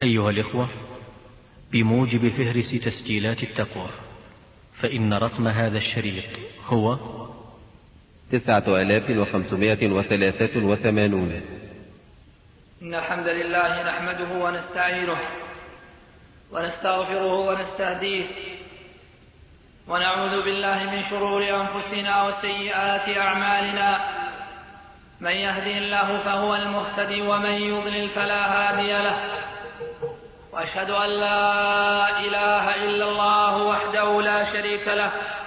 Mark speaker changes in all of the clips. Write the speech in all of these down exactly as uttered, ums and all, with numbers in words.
Speaker 1: أيها الإخوة، بموجب فهرس تسجيلات التقوى، فإن رقم هذا الشريط هو
Speaker 2: تسعة آلاف وخمسمائة وثلاثة وثمانون.
Speaker 3: إن الحمد لله نحمده ونستعينه ونستغفره ونستهديه، ونعوذ بالله من شرور أنفسنا وسيئات أعمالنا. من يهدي الله فهو المهتدي، ومن يضلل فلا هادي له. وأشهد أن لا إله إلا الله وحده لا شريك له،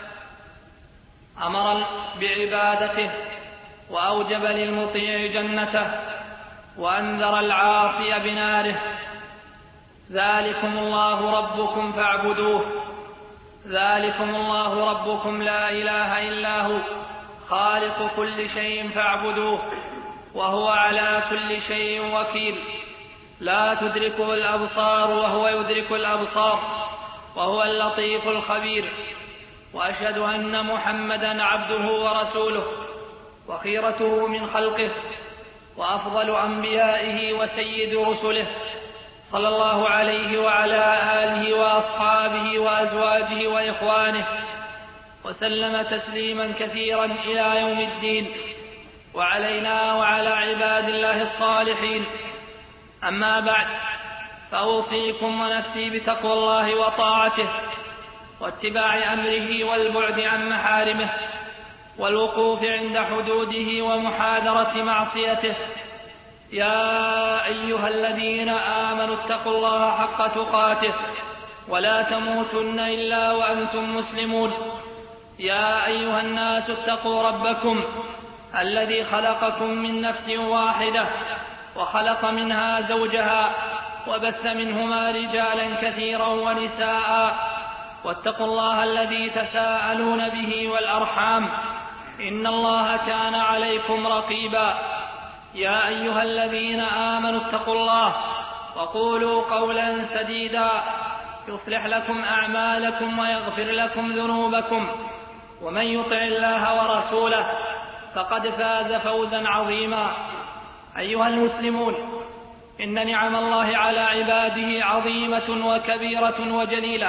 Speaker 3: أمر بعبادته وأوجب للمطيع جنته، وأنذر العاصي بناره. ذلكم الله ربكم فاعبدوه، ذلكم الله ربكم لا إله إلا هو، خالق كل شيء فاعبدوه، وهو على كل شيء وكيل. لا تدركه الأبصار وهو يدرك الأبصار، وهو اللطيف الخبير. وأشهد أن محمدًا عبده ورسوله، وخيرته من خلقه، وأفضل أنبيائه وسيد رسله، صلى الله عليه وعلى آله وأصحابه وأزواجه وإخوانه، وسلم تسليما كثيرا إلى يوم الدين. وعلينا وعلى عباد الله الصالحين. أما بعد، فأوصيكم ونفسي بتقوى الله وطاعته، واتباع أمره والبعد عن محارمه، والوقوف عند حدوده ومحاذرة معصيته. يا أيها الذين آمنوا اتقوا الله حق تقاته، ولا تموتن إلا وأنتم مسلمون. يا أيها الناس اتقوا ربكم الذي خلقكم من نفس واحدة، وخلق منها زوجها، وبث منهما رجالا كثيرا ونساء. واتقوا الله الذي تساءلون به والأرحام، إن الله كان عليكم رقيبا. يا أيها الذين آمنوا اتقوا الله وقولوا قولا سديدا، يصلح لكم أعمالكم ويغفر لكم ذنوبكم، ومن يطع الله ورسوله فقد فاز فوزا عظيما. أيها المسلمون، إن نعم الله على عباده عظيمة وكبيرة وجليلة،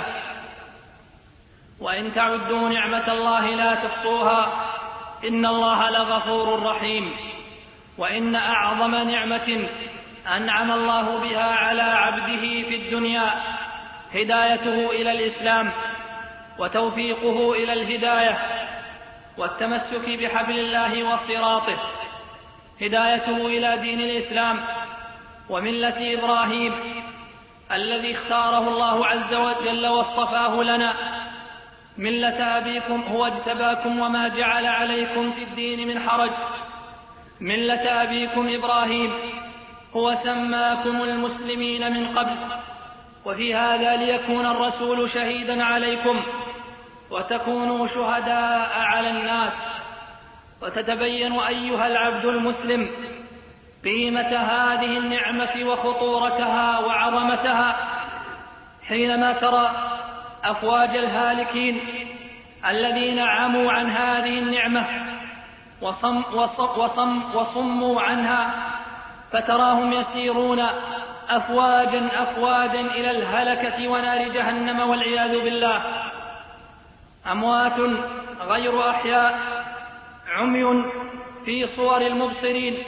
Speaker 3: وإن تعدوا نعمة الله لا تحصوها، إن الله لغفور رحيم. وإن أعظم نعمة أنعم الله بها على عبده في الدنيا هدايته إلى الإسلام، وتوفيقه إلى الهداية، والتمسك بحبل الله وصراطه. هدايته إلى دين الإسلام وملة إبراهيم الذي اختاره الله عز وجل واصطفاه لنا. ملة أبيكم هو اجتباكم وما جعل عليكم في الدين من حرج. ملة أبيكم إبراهيم هو سماكم المسلمين من قبل، وفي هذا ليكون الرسول شهيدا عليكم، وتكونوا شهداء على الناس، وتتبين أيها العبد المسلم قيمة هذه النعمة وخطورتها وعظمتها حينما ترى أفواج الهالكين الذين عموا عن هذه النعمة وصم وصم وصم وصموا عنها، فتراهم يسيرون أفواجا أفواجا إلى الهلكة ونار جهنم والعياذ بالله. أموات غير أحياء، عمي في صور المبصرين،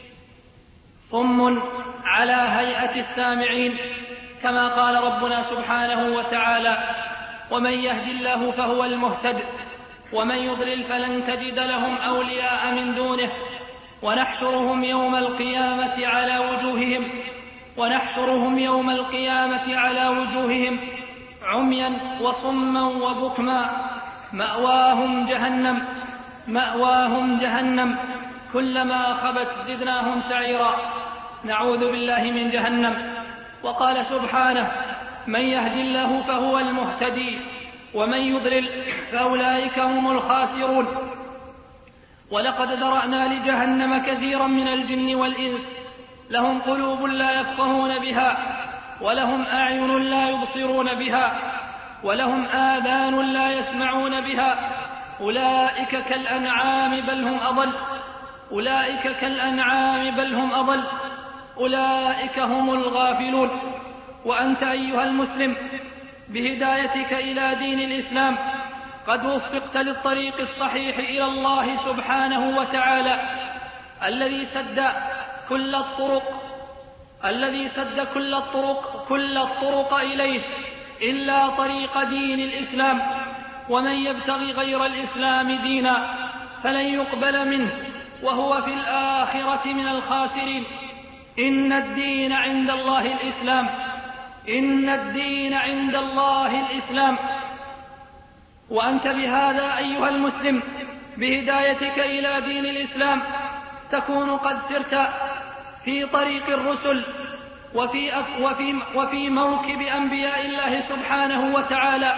Speaker 3: صم على هيئة السامعين، كما قال ربنا سبحانه وتعالى: ومن يهد الله فهو المهتد، ومن يضلل فلن تجد لهم أولياء من دونه، ونحشرهم يوم القيامة على وجوههم ونحشرهم يوم القيامة على وجوههم عميا وصما وبكما، مأواهم جهنم مأواهم جهنم كلما خبت زدناهم سعيرا. نعوذ بالله من جهنم. وقال سبحانه: من يهد الله فهو المهتدي، ومن يضلل فأولئك هم الخاسرون. ولقد ذرأنا لجهنم كثيرا من الجن والإنس، لهم قلوب لا يفقهون بها، ولهم أعين لا يبصرون بها، ولهم آذان لا يسمعون بها. أولئك كالأنعام بل هم أضل أولئك كالأنعام بل هم أضل أولئك هم الغافلون. وأنت أيها المسلم بهدايتك إلى دين الإسلام قد وفقت للطريق الصحيح إلى الله سبحانه وتعالى الذي سد كل الطرق الذي سد كل الطرق كل الطرق إليه إلا طريق دين الإسلام، ومن يبتغي غير الإسلام دينا فلن يقبل منه وهو في الآخرة من الخاسرين. إن الدين عند الله الإسلام إن الدين عند الله الإسلام. وأنت بهذا أيها المسلم بهدايتك إلى دين الإسلام تكون قد سرت في طريق الرسل وفي, وفي, وفي موكب أنبياء الله سبحانه وتعالى،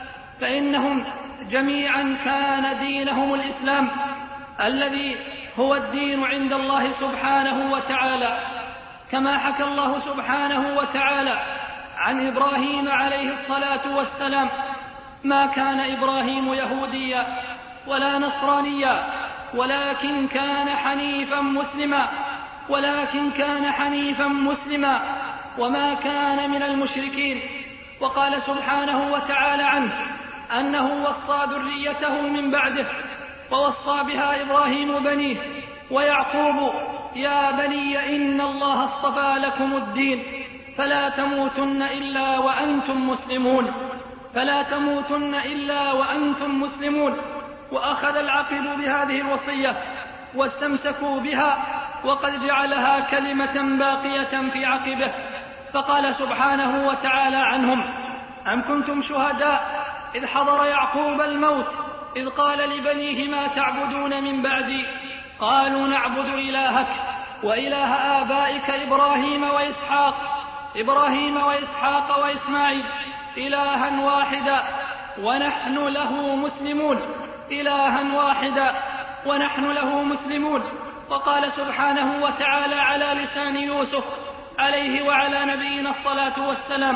Speaker 3: فإنهم جميعا كان دينهم الإسلام الذي هو الدين عند الله سبحانه وتعالى، كما حكى الله سبحانه وتعالى عن إبراهيم عليه الصلاة والسلام: ما كان إبراهيم يهوديا ولا نصرانيا ولكن كان حنيفا مسلما ولكن كان حنيفا مسلما وما كان من المشركين. وقال سبحانه وتعالى عنه أنه وصى ذريته من بعده، ووصى بها إبراهيم بنيه ويعقوب: يا بني إن الله اصطفى لكم الدين فلا تموتن إلا وأنتم مسلمون فلا تموتن إلا وأنتم مسلمون. وأخذ العقل بهذه الوصية واستمسكوا بها، وقد جعلها كلمة باقية في عقبه، فقال سبحانه وتعالى عنهم: أم كنتم شهداء إذ حضر يعقوب الموت إذ قال لبنيه ما تعبدون من بعدي قالوا نعبد إلهك وإله آبائك إبراهيم وإسحاق إبراهيم وإسحاق وإسماعيل إلها واحدا ونحن له مسلمون إلها واحدا ونحن له مسلمون. وقال سبحانه وتعالى على لسان يوسف عليه وعلى نبينا الصلاة والسلام: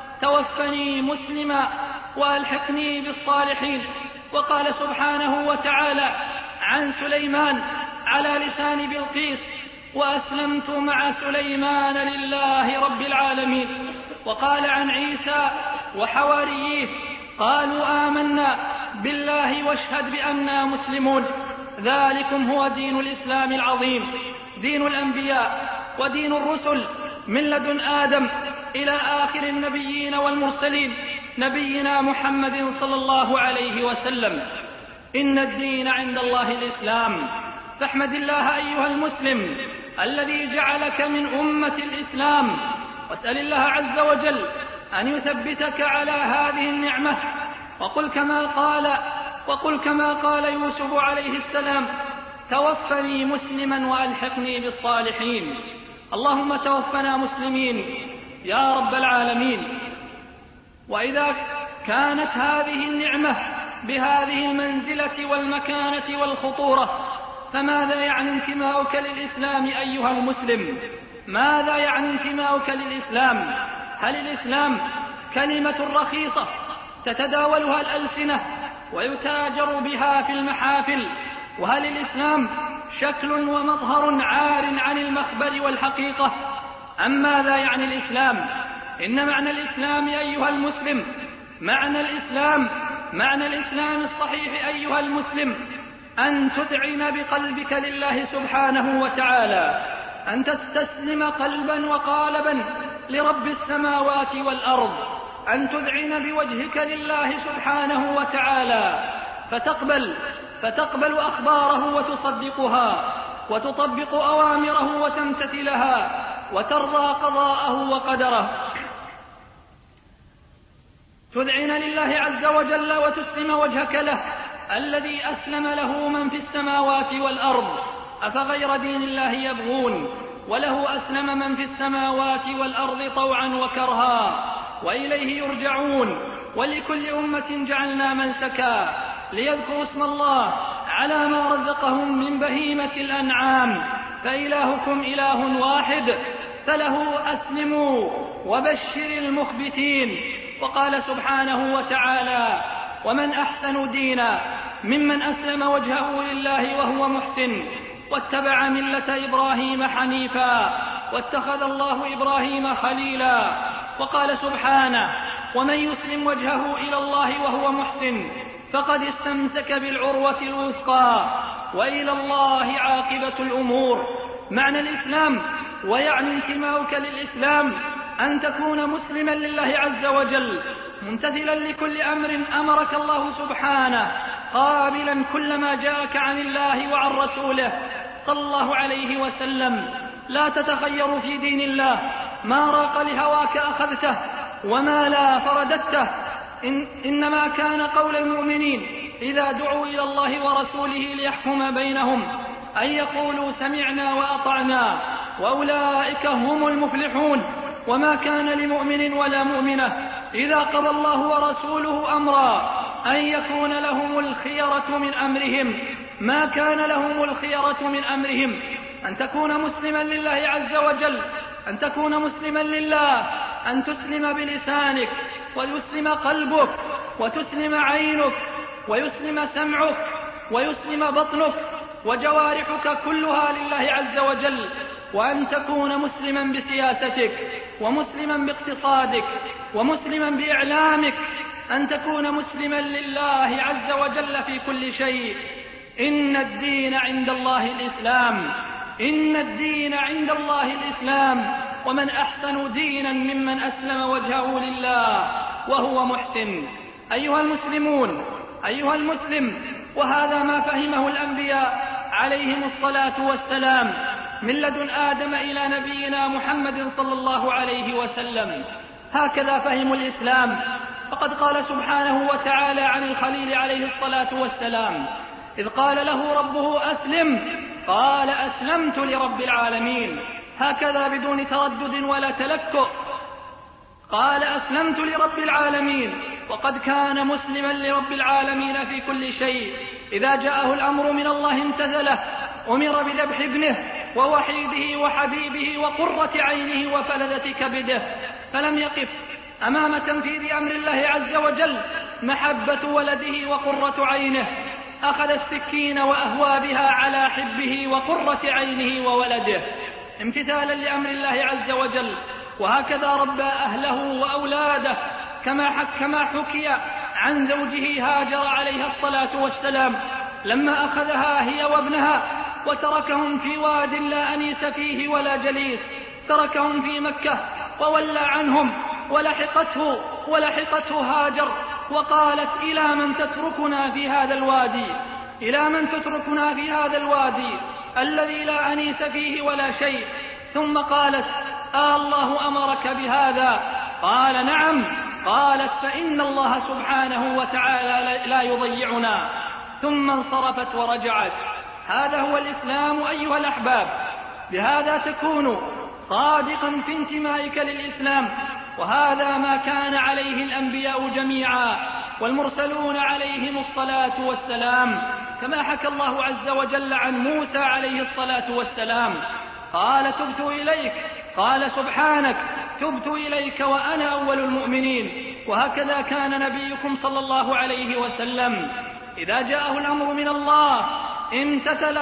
Speaker 3: توفني مسلما وألحقني بالصالحين. وقال سبحانه وتعالى عن سليمان على لسان بلقيس: وأسلمت مع سليمان لله رب العالمين. وقال عن عيسى وحواريه: قالوا آمنا بالله واشهد بأننا مسلمون. ذلكم هو دين الإسلام العظيم، دين الأنبياء ودين الرسل من لدن آدم إلى آخر النبيين والمرسلين نبينا محمد صلى الله عليه وسلم. إن الدين عند الله الإسلام، فاحمد الله أيها المسلم الذي جعلك من أمة الإسلام، واسأل الله عز وجل أن يثبتك على هذه النعمة. وقل كما قال وقل كما قال يوسف عليه السلام: توفني مسلما وألحقني بالصالحين. اللهم توفنا مسلمين يا رب العالمين. وإذا كانت هذه النعمة بهذه المنزلة والمكانة والخطورة، فماذا يعني انتماؤك للإسلام أيها المسلم؟ ماذا يعني انتماؤك للإسلام؟ هل الإسلام كلمة رخيصة تتداولها الألسنة ويتاجر بها في المحافل؟ وهل الإسلام شكل ومظهر عار عن المخبر والحقيقة؟ أم ماذا يعني الإسلام؟ إن معنى الإسلام أيها المسلم معنى الإسلام معنى الإسلام الصحيح أيها المسلم أن تذعن بقلبك لله سبحانه وتعالى، أن تستسلم قلبا وقالبا لرب السماوات والأرض، أن تذعن بوجهك لله سبحانه وتعالى، فتقبل فتقبل أخباره وتصدقها، وتطبق أوامره وتمتثلها، وترضى قضاءه وقدره. تذعن لله عز وجل وتسلم وجهك له الذي أسلم له من في السماوات والأرض. أفغير دين الله يبغون وله أسلم من في السماوات والأرض طوعا وكرها وإليه يرجعون. ولكل أمة جعلنا منسكا ليذكروا اسم الله على ما رزقهم من بهيمة الأنعام، فإلهكم إله واحد فله أسلموا وبشر المخبتين. وقال سبحانه وتعالى: ومن أحسن دينا ممن أسلم وجهه لله وهو محسن واتبع ملة إبراهيم حنيفا واتخذ الله إبراهيم خليلا. وقال سبحانه: ومن يسلم وجهه إلى الله وهو محسن فقد استمسك بالعروة الوثقى وإلى الله عاقبة الأمور. معنى الإسلام ويعني انتماؤك للإسلام أن تكون مسلما لله عز وجل، ممتثلا لكل أمر أمرك الله سبحانه، قابلا كل ما جاءك عن الله وعن رسوله صلى الله عليه وسلم، لا تتخير في دين الله، ما راق لهواك أخذته وما لا فرددته. إن إنما كان قول المؤمنين إذا دعوا إلى الله ورسوله ليحكم بينهم أن يقولوا سمعنا وأطعنا، وأولئك هم المفلحون. وما كان لمؤمن ولا مؤمنة إذا قضى الله ورسوله أمرا أن يكون لهم الخيرة من أمرهم، ما كان لهم الخيرة من أمرهم. أن تكون مسلما لله عز وجل، أن تكون مسلما لله، أن تسلم بلسانك ويسلم قلبك وتسلم عينك ويسلم سمعك ويسلم بطنك وجوارحك كلها لله عز وجل، وأن تكون مسلما بسياستك ومسلما باقتصادك ومسلما بإعلامك، أن تكون مسلما لله عز وجل في كل شيء. إن الدين عند الله الإسلام، إن الدين عند الله الإسلام، ومن أحسن دينا ممن أسلم وجهه لله وهو محسن. أيها المسلمون، أيها المسلم، وهذا ما فهمه الأنبياء عليهم الصلاة والسلام من لدن آدم إلى نبينا محمد صلى الله عليه وسلم، هكذا فهموا الإسلام. فقد قال سبحانه وتعالى عن الخليل عليه الصلاة والسلام إذ قال له ربه أسلم قال أسلمت لرب العالمين، هكذا بدون تردد ولا تلكؤ، قال أسلمت لرب العالمين. وقد كان مسلما لرب العالمين في كل شيء، إذا جاءه الأمر من الله امتثله، أمر بذبح ابنه ووحيده وحبيبه وقرة عينه وفلذة كبده، فلم يقف أمام تنفيذ أمر الله عز وجل محبة ولده وقرة عينه، أخذ السكين وأهوى بها على حبه وقرة عينه وولده امتثالا لأمر الله عز وجل. وهكذا ربى أهله وأولاده كما كما حكي عن زوجه هاجر عليها الصلاة والسلام لما أخذها هي وابنها وتركهم في واد لا أنيس فيه ولا جليس، تركهم في مكة وولى عنهم، ولحقته ولحقته هاجر وقالت إلى من تتركنا في هذا الوادي، إلى من تتركنا في هذا الوادي الذي لا أنيس فيه ولا شيء. ثم قالت آه الله أمرك بهذا؟ قال نعم. قالت فإن الله سبحانه وتعالى لا يضيعنا. ثم انصرفت ورجعت. هذا هو الإسلام أيها الأحباب، بهذا تكون صادقا في انتمائك للإسلام، وهذا ما كان عليه الأنبياء جميعا والمرسلون عليهم الصلاة والسلام، كما حكى الله عز وجل عن موسى عليه الصلاة والسلام قال تبت إليك، قال سبحانك تبت إليك وأنا أول المؤمنين. وهكذا كان نبيكم صلى الله عليه وسلم إذا جاءه الأمر من الله امتثل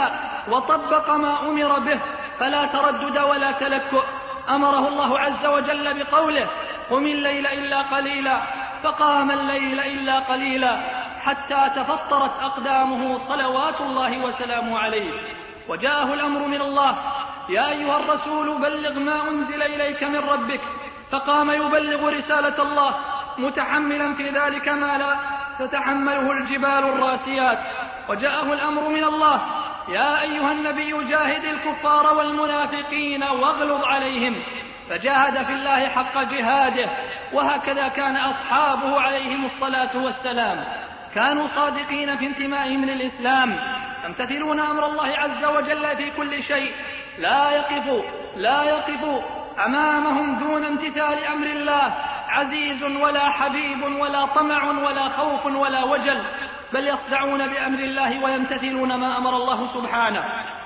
Speaker 3: وطبق ما أمر به فلا تردد ولا تلكؤ. أمره الله عز وجل بقوله قم الليل إلا قليلا، فقام الليل إلا قليلا حتى تفطرت أقدامه صلوات الله وسلامه عليه. وجاءه الأمر من الله يا أيها الرسول بلغ ما أنزل إليك من ربك، فقام يبلغ رسالة الله متحملا في ذلك ما لا تتحمله الجبال الراسيات. وجاءه الأمر من الله يا أيها النبي جاهد الكفار والمنافقين واغلظ عليهم، فجاهد في الله حق جهاده. وهكذا كان أصحابه عليهم الصلاة والسلام، كانوا صادقين في انتمائهم للإسلام، يمتثلون أمر الله عز وجل في كل شيء، لا يقف لا يقف أمامهم دون امتثال أمر الله عزيز ولا حبيب ولا طمع ولا خوف ولا وجل، بل يصدعون بأمر الله ويمتثلون ما أمر الله سبحانه.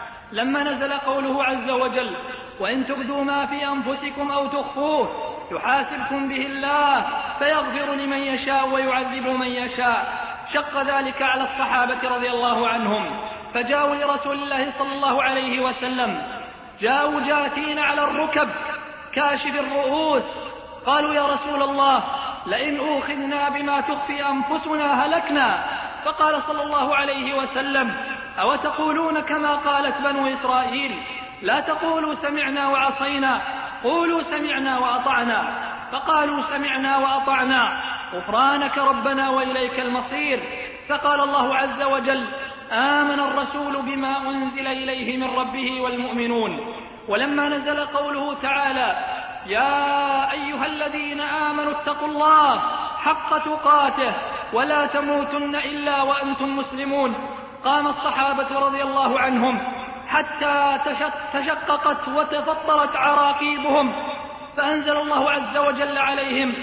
Speaker 3: لما نزل قوله عز وجل وإن تبدوا ما في أنفسكم أو تخفوه يحاسبكم به الله فيغفر لمن يشاء ويعذب من يشاء، شق ذلك على الصحابة رضي الله عنهم، فجاءوا لرسول الله صلى الله عليه وسلم، جاءوا جاثين على الركب كاشف الرؤوس قالوا يا رسول الله لئن أوخذنا بما تخفي أنفسنا هلكنا. فقال صلى الله عليه وسلم أو تقولون كما قالت بنو إسرائيل لا تقولوا سمعنا وعصينا قولوا سمعنا وأطعنا. فقالوا سمعنا وأطعنا غفرانك ربنا وإليك المصير. فقال الله عز وجل آمن الرسول بما أنزل إليه من ربه والمؤمنون. ولما نزل قوله تعالى يا أيها الذين آمنوا اتقوا الله حق تقاته ولا تموتن إلا وأنتم مسلمون قام الصحابة رضي الله عنهم حتى تشققت وتفطرت عراقيبهم، فأنزل الله عز وجل عليهم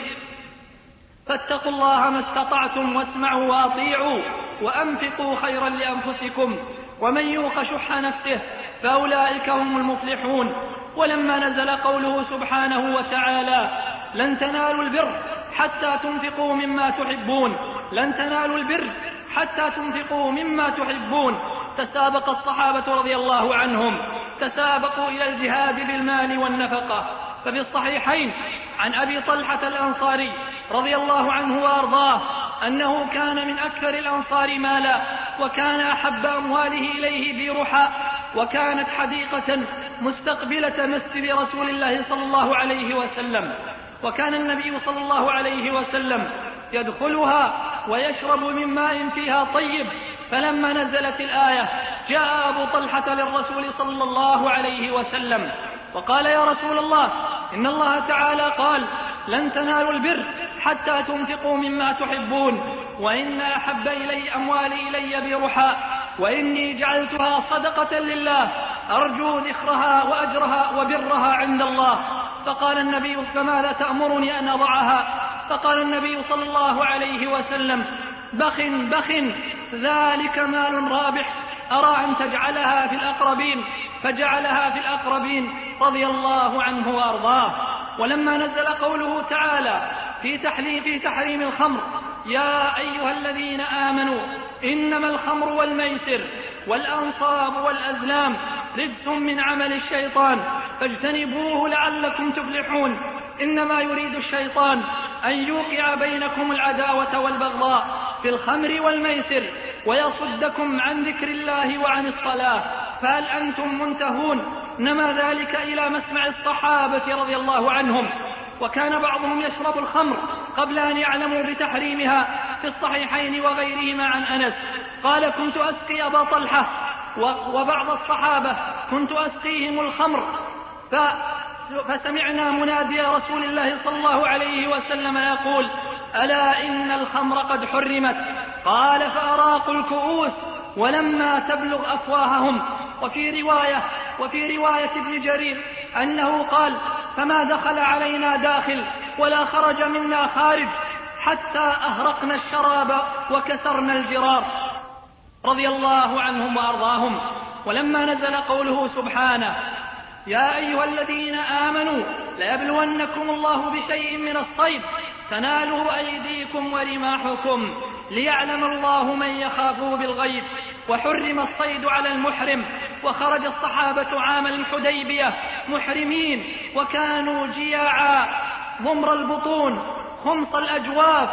Speaker 3: فاتقوا الله ما استطعتم واسمعوا وأطيعوا وأنفقوا خيرا لأنفسكم ومن يوق شح نفسه فأولئك هم المفلحون. ولما نزل قوله سبحانه وتعالى لن تنالوا البر حتى تنفقوا مما تحبون لن تنالوا البر حتى تنفقوا مما تحبون تسابق الصحابة رضي الله عنهم تسابقوا إلى الجهاد بالمال والنفقة. ففي الصحيحين عن أبي طلحة الأنصاري رضي الله عنه وأرضاه أنه كان من أكثر الأنصار مالا وكان أحب أمواله إليه بيرحاء، وكانت حديقة مستقبلة مسجد رسول الله صلى الله عليه وسلم، وكان النبي صلى الله عليه وسلم يدخلها ويشرب من ماء فيها طيب. فلما نزلت الآية جاء أبو طلحة للرسول صلى الله عليه وسلم وقال يا رسول الله إن الله تعالى قال لن تنالوا البر حتى تنفقوا مما تحبون وإن أحب إلي أموالي إلي برحاء وإني جعلتها صدقة لله أرجو ذخرها وأجرها وبرها عند الله. فقال النبي فماذا تأمرني أن أضعها؟ فقال النبي صلى الله عليه وسلم بخ بخ ذلك مال رابح أرى أن تجعلها في الأقربين، فجعلها في الأقربين رضي الله عنه وأرضاه. ولما نزل قوله تعالى في تحليل في تحريم الخمر يا أيها الذين آمنوا إنما الخمر والميسر والأنصاب والأزلام رجس من عمل الشيطان فاجتنبوه لعلكم تفلحون إنما يريد الشيطان أن يوقع بينكم العداوة والبغضاء في الخمر والميسر ويصدكم عن ذكر الله وعن الصلاة فهل أنتم منتهون؟ نما ذلك إلى مسمع الصحابة رضي الله عنهم. وكان بعضهم يشرب الخمر قبل أن يعلموا بتحريمها في الصحيحين وغيرهما عن أنس قال كنت أسقي أبا طلحة وبعض الصحابة كنت أسقيهم الخمر فسمعنا منادي رسول الله صلى الله عليه وسلم يقول ألا إن الخمر قد حرمت. قال فأراقوا الكؤوس ولما تبلغ أفواههم. وفي رواية وفي رواية ابن جرير أنه قال فما دخل علينا داخل ولا خرج منا خارج حتى أهرقنا الشراب وكسرنا الجرار رضي الله عنهم وأرضاهم. ولما نزل قوله سبحانه يا أيها الذين آمنوا ليبلونكم الله بشيء من الصيد تناله أيديكم ورماحكم ليعلم الله من يخافه بالغيب وحرم الصيد على المحرم. وخرج الصحابة عام الحديبية محرمين وكانوا جياعا ضمر البطون خمص الأجواف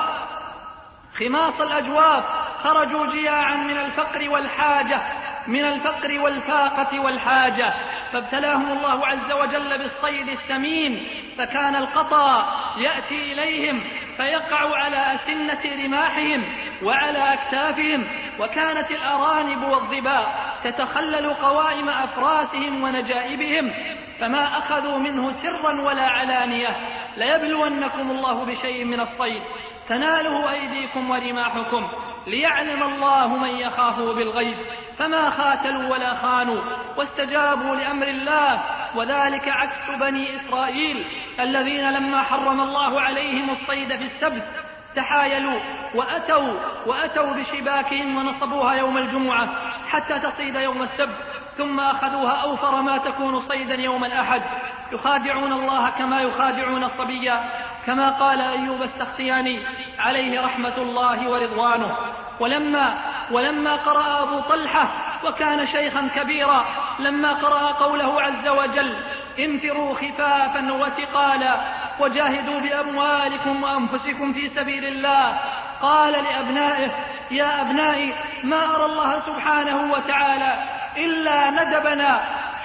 Speaker 3: خماص الأجواف خرجوا جياعا من الفقر والحاجة من الفقر والفاقة والحاجة فابتلاهم الله عز وجل بالصيد السمين فكان القطا يأتي إليهم فيقع على أسنة رماحهم وعلى أكتافهم وكانت الأرانب والظباء تتخلل قوائم أفراسهم ونجائبهم فما أخذوا منه سرا ولا علانية. ليبلونكم الله بشيء من الصيد تناله أيديكم ورماحكم ليعلم الله من يخافه بالغيب فما خاتلوا ولا خانوا واستجابوا لأمر الله. وذلك عكس بني إسرائيل الذين لما حرم الله عليهم الصيد في السبت تحايلوا وأتوا, وأتوا بشباكهم ونصبوها يوم الجمعة حتى تصيد يوم السبت ثم أخذوها أوفر ما تكون صيدا يوم الأحد يخادعون الله كما يخادعون الصبية كما قال أيوب السختياني عليه رحمة الله ورضوانه. ولما, ولما قرأ أبو طلحة وكان شيخا كبيرا لما قرأ قوله عز وجل انفروا خفافا وثقالا وجاهدوا بأموالكم وأنفسكم في سبيل الله. قال لأبنائه: يا أبنائي، ما أرى الله سبحانه وتعالى إلا ندبنا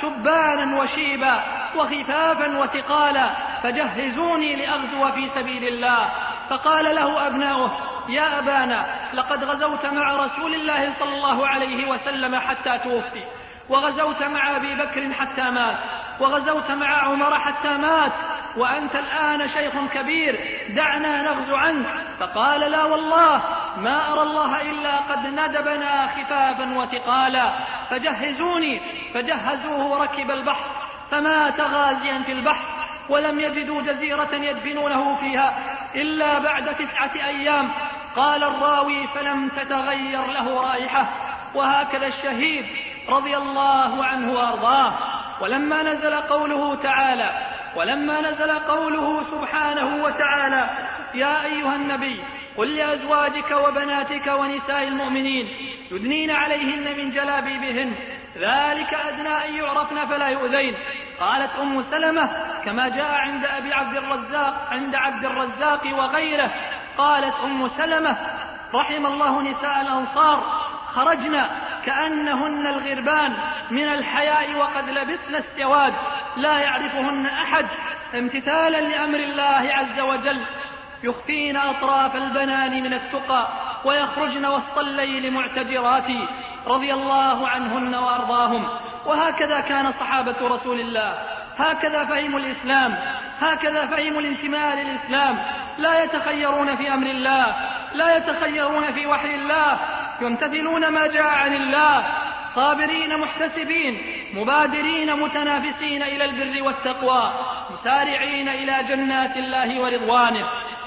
Speaker 3: شبانا وشيبا وخفافا وثقالا، فجهزوني لأغزو في سبيل الله. فقال له أبناؤه: يا أبانا، لقد غزوت مع رسول الله صلى الله عليه وسلم حتى توفي، وغزوت مع أبي بكر حتى مات، وغزوت مع عمر حتى مات، وأنت الآن شيخ كبير، دعنا نغزو عنك. فقال: لا والله، ما أرى الله إلا قد ندبنا خفافا وثقالا، فجهزوني. فجهزوه وركب البحر، فمات غازيا في البحر، ولم يجدوا جزيرة يدفنونه فيها إلا بعد تسعة أيام. قال الراوي: فلم تتغير له رائحة. وهكذا الشهيد رضي الله عنه وأرضاه. ولما نزل قوله تعالى ولما نزل قوله سبحانه وتعالى: يا أيها النبي قل لأزواجك وبناتك ونساء المؤمنين يدنين عليهن من جلابيبهن ذلك أدنى أن يعرفن فلا يؤذين. قالت أم سلمة كما جاء عند أبي عبد الرزاق عند عبد الرزاق وغيره، قالت أم سلمة: رحم الله نساء الأنصار، خرجنا كأنهن الغربان من الحياء وقد لبسن السواد، لا يعرفهن أحد، امتثالا لأمر الله عز وجل، يخفين أطراف البنان من التقى ويخرجن وسط الليل معتجرات، رضي الله عنهن وأرضاهم. وهكذا كان صحابة رسول الله، هكذا فهموا الإسلام، هكذا فهموا الانتماء للإسلام، لا يتخيرون في أمر الله، لا يتخيرون في وحي الله، يمتثلون ما جاء عن الله، صابرين محتسبين، مبادرين متنافسين إلى البر والتقوى، مسارعين إلى جنات الله ورضوانه.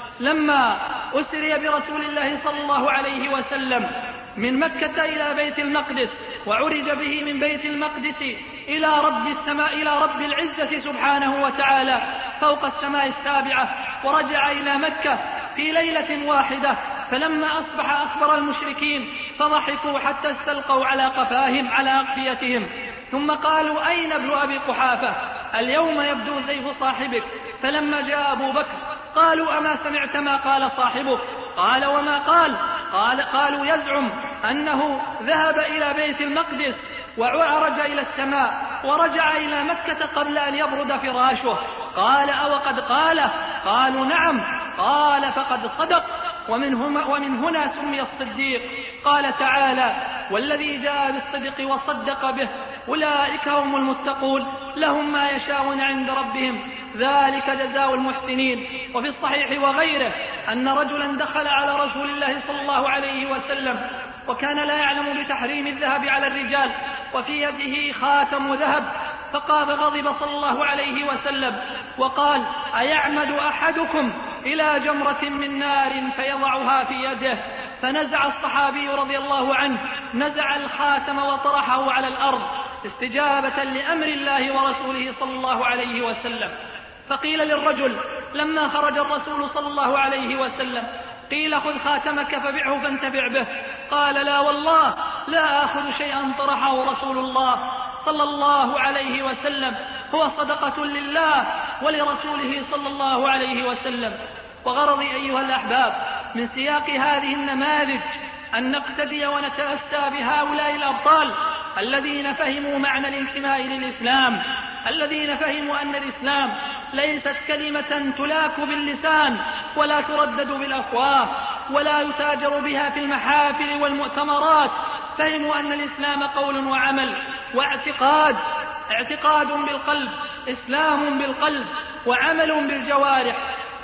Speaker 3: لما أسري برسول الله صلى الله عليه وسلم من مكة إلى بيت المقدس، وعرج به من بيت المقدس إلى رب السماء إلى رب العزة سبحانه وتعالى فوق السماء السابعة، ورجع إلى مكة في ليلة واحدة، فلما أصبح أخبر المشركين فضحكوا حتى استلقوا على قفاهم على أقفيتهم، ثم قالوا: أين ابن أبي قحافة؟ اليوم يبدو سيف صاحبك. فلما جاء أبو بكر قالوا: أما سمعت ما قال صاحبك؟ قال: وما قال؟ قال قالوا: يزعم أنه ذهب إلى بيت المقدس وعرج إلى السماء ورجع إلى مكة قبل أن يبرد فراشه. قال: أو قد قاله؟ قالوا: نعم. قال: فقد صدق. ومن, ومن هنا سمي الصديق. قال تعالى: والذي جاء بالصدق وصدق به أولئك هم المتقون، لهم ما يشاءون عند ربهم، ذلك جزاء المحسنين. وفي الصحيح وغيره أن رجلا دخل على رسول الله صلى الله عليه وسلم وكان لا يعلم بتحريم الذهب على الرجال، وفي يده خاتم ذهب، فقام غضب صلى الله عليه وسلم وقال: أيعمد أحدكم إلى جمرة من نار فيضعها في يده؟ فنزع الصحابي رضي الله عنه نزع الخاتم وطرحه على الأرض استجابة لأمر الله ورسوله صلى الله عليه وسلم. فقيل للرجل لما خرج الرسول صلى الله عليه وسلم، قيل: خذ خاتمك فبعه فانتفع به. قال: لا والله، لا آخذ شيئا طرحه رسول الله صلى الله عليه وسلم، هو صدقة لله ولرسوله صلى الله عليه وسلم. وغرضي أيها الأحباب من سياق هذه النماذج أن نقتدي ونتأسى بهؤلاء الأبطال الذين فهموا معنى الانتماء للإسلام، الذين فهموا أن الإسلام ليست كلمة تلاك باللسان ولا تردد بالأفواه ولا يتاجر بها في المحافل والمؤتمرات، فهموا أن الإسلام قول وعمل واعتقاد، اعتقاد بالقلب، إسلام بالقلب، وعمل بالجوارح،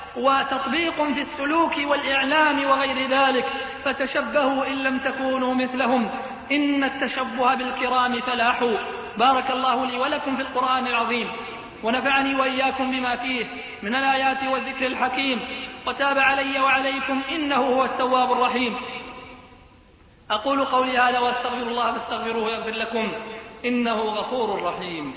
Speaker 3: وتطبيق في السلوك والإعلام وغير ذلك. فتشبهوا إن لم تكونوا مثلهم، إن التشبه بالكرام فلاح. بارك الله لي ولكم في القرآن العظيم، ونفعني وإياكم بما فيه من الآيات والذكر الحكيم، وتاب علي وعليكم إنه هو التواب الرحيم. أقول قولي هذا واستغفر الله فاستغفروه يغفر لكم إنه غفور رحيم.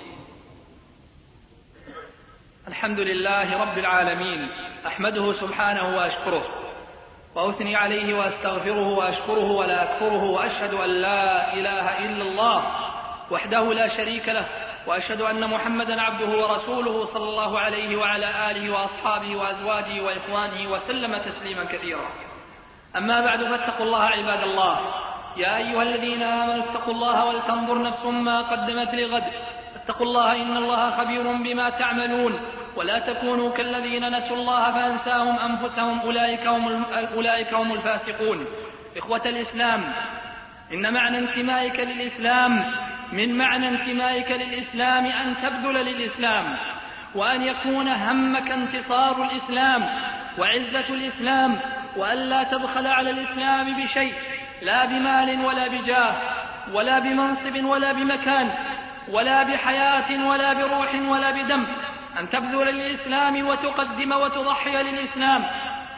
Speaker 3: الحمد لله رب العالمين، أحمده سبحانه وأشكره، وأثني عليه وأستغفره وأشكره ولا أكفره، وأشهد أن لا إله إلا الله وحده لا شريك له، وأشهد أن محمدا عبده ورسوله صلى الله عليه وعلى آله وأصحابه وأزواجه وإخوانه وسلم تسليما كثيرا. أما بعد، فاتقوا الله عباد الله. يا أيها الذين آمنوا اتقوا الله ولتنظر نفس ما قدمت لغد، اتقوا الله إن الله خبير بما تعملون، ولا تكونوا كالذين نسوا الله فأنساهم أنفسهم أولئك هم, أولئك هم الفاسقون. إخوة الإسلام، إن معنى انتمائك للإسلام من معنى انتمائك للإسلام أن تبذل للإسلام، وأن يكون همك انتصار الإسلام وعزة الإسلام، وأن لا تبخل على الإسلام بشيء، لا بمال ولا بجاه ولا بمنصب ولا بمكان ولا بحياة ولا بروح ولا بدم، أن تبذل للإسلام وتقدم وتضحي للإسلام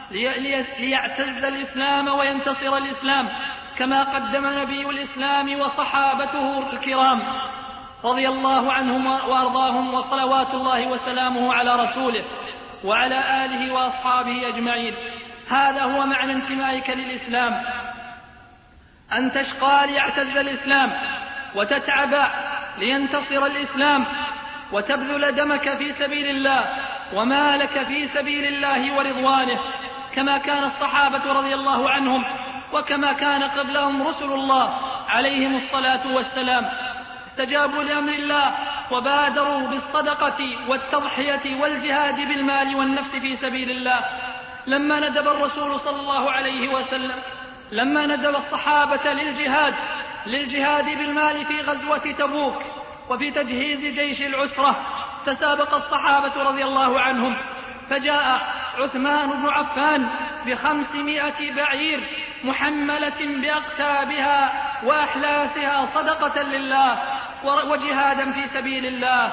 Speaker 3: ليعتز الإسلام وينتصر الإسلام، كما قدم نبي الإسلام وصحابته الكرام رضي الله عنهم وأرضاهم، وصلوات الله وسلامه على رسوله وعلى آله وأصحابه أجمعين. هذا هو معنى انتمائك للإسلام، أن تشقى ليعتز الإسلام، وتتعب لينتصر الإسلام، وتبذل دمك في سبيل الله ومالك في سبيل الله ورضوانه، كما كان الصحابة رضي الله عنهم وكما كان قبلهم رسل الله عليهم الصلاة والسلام. استجابوا لأمر الله وبادروا بالصدقة والتضحية والجهاد بالمال والنفس في سبيل الله. لما ندب الرسول صلى الله عليه وسلم لما ندب الصحابة للجهاد للجهاد بالمال في غزوة تبوك وفي تجهيز جيش العسرة، تسابق الصحابة رضي الله عنهم، فجاء عثمان بن عفان بخمسمائة بعير محملة بأقتابها وأحلاسها صدقة لله وجهادا في سبيل الله،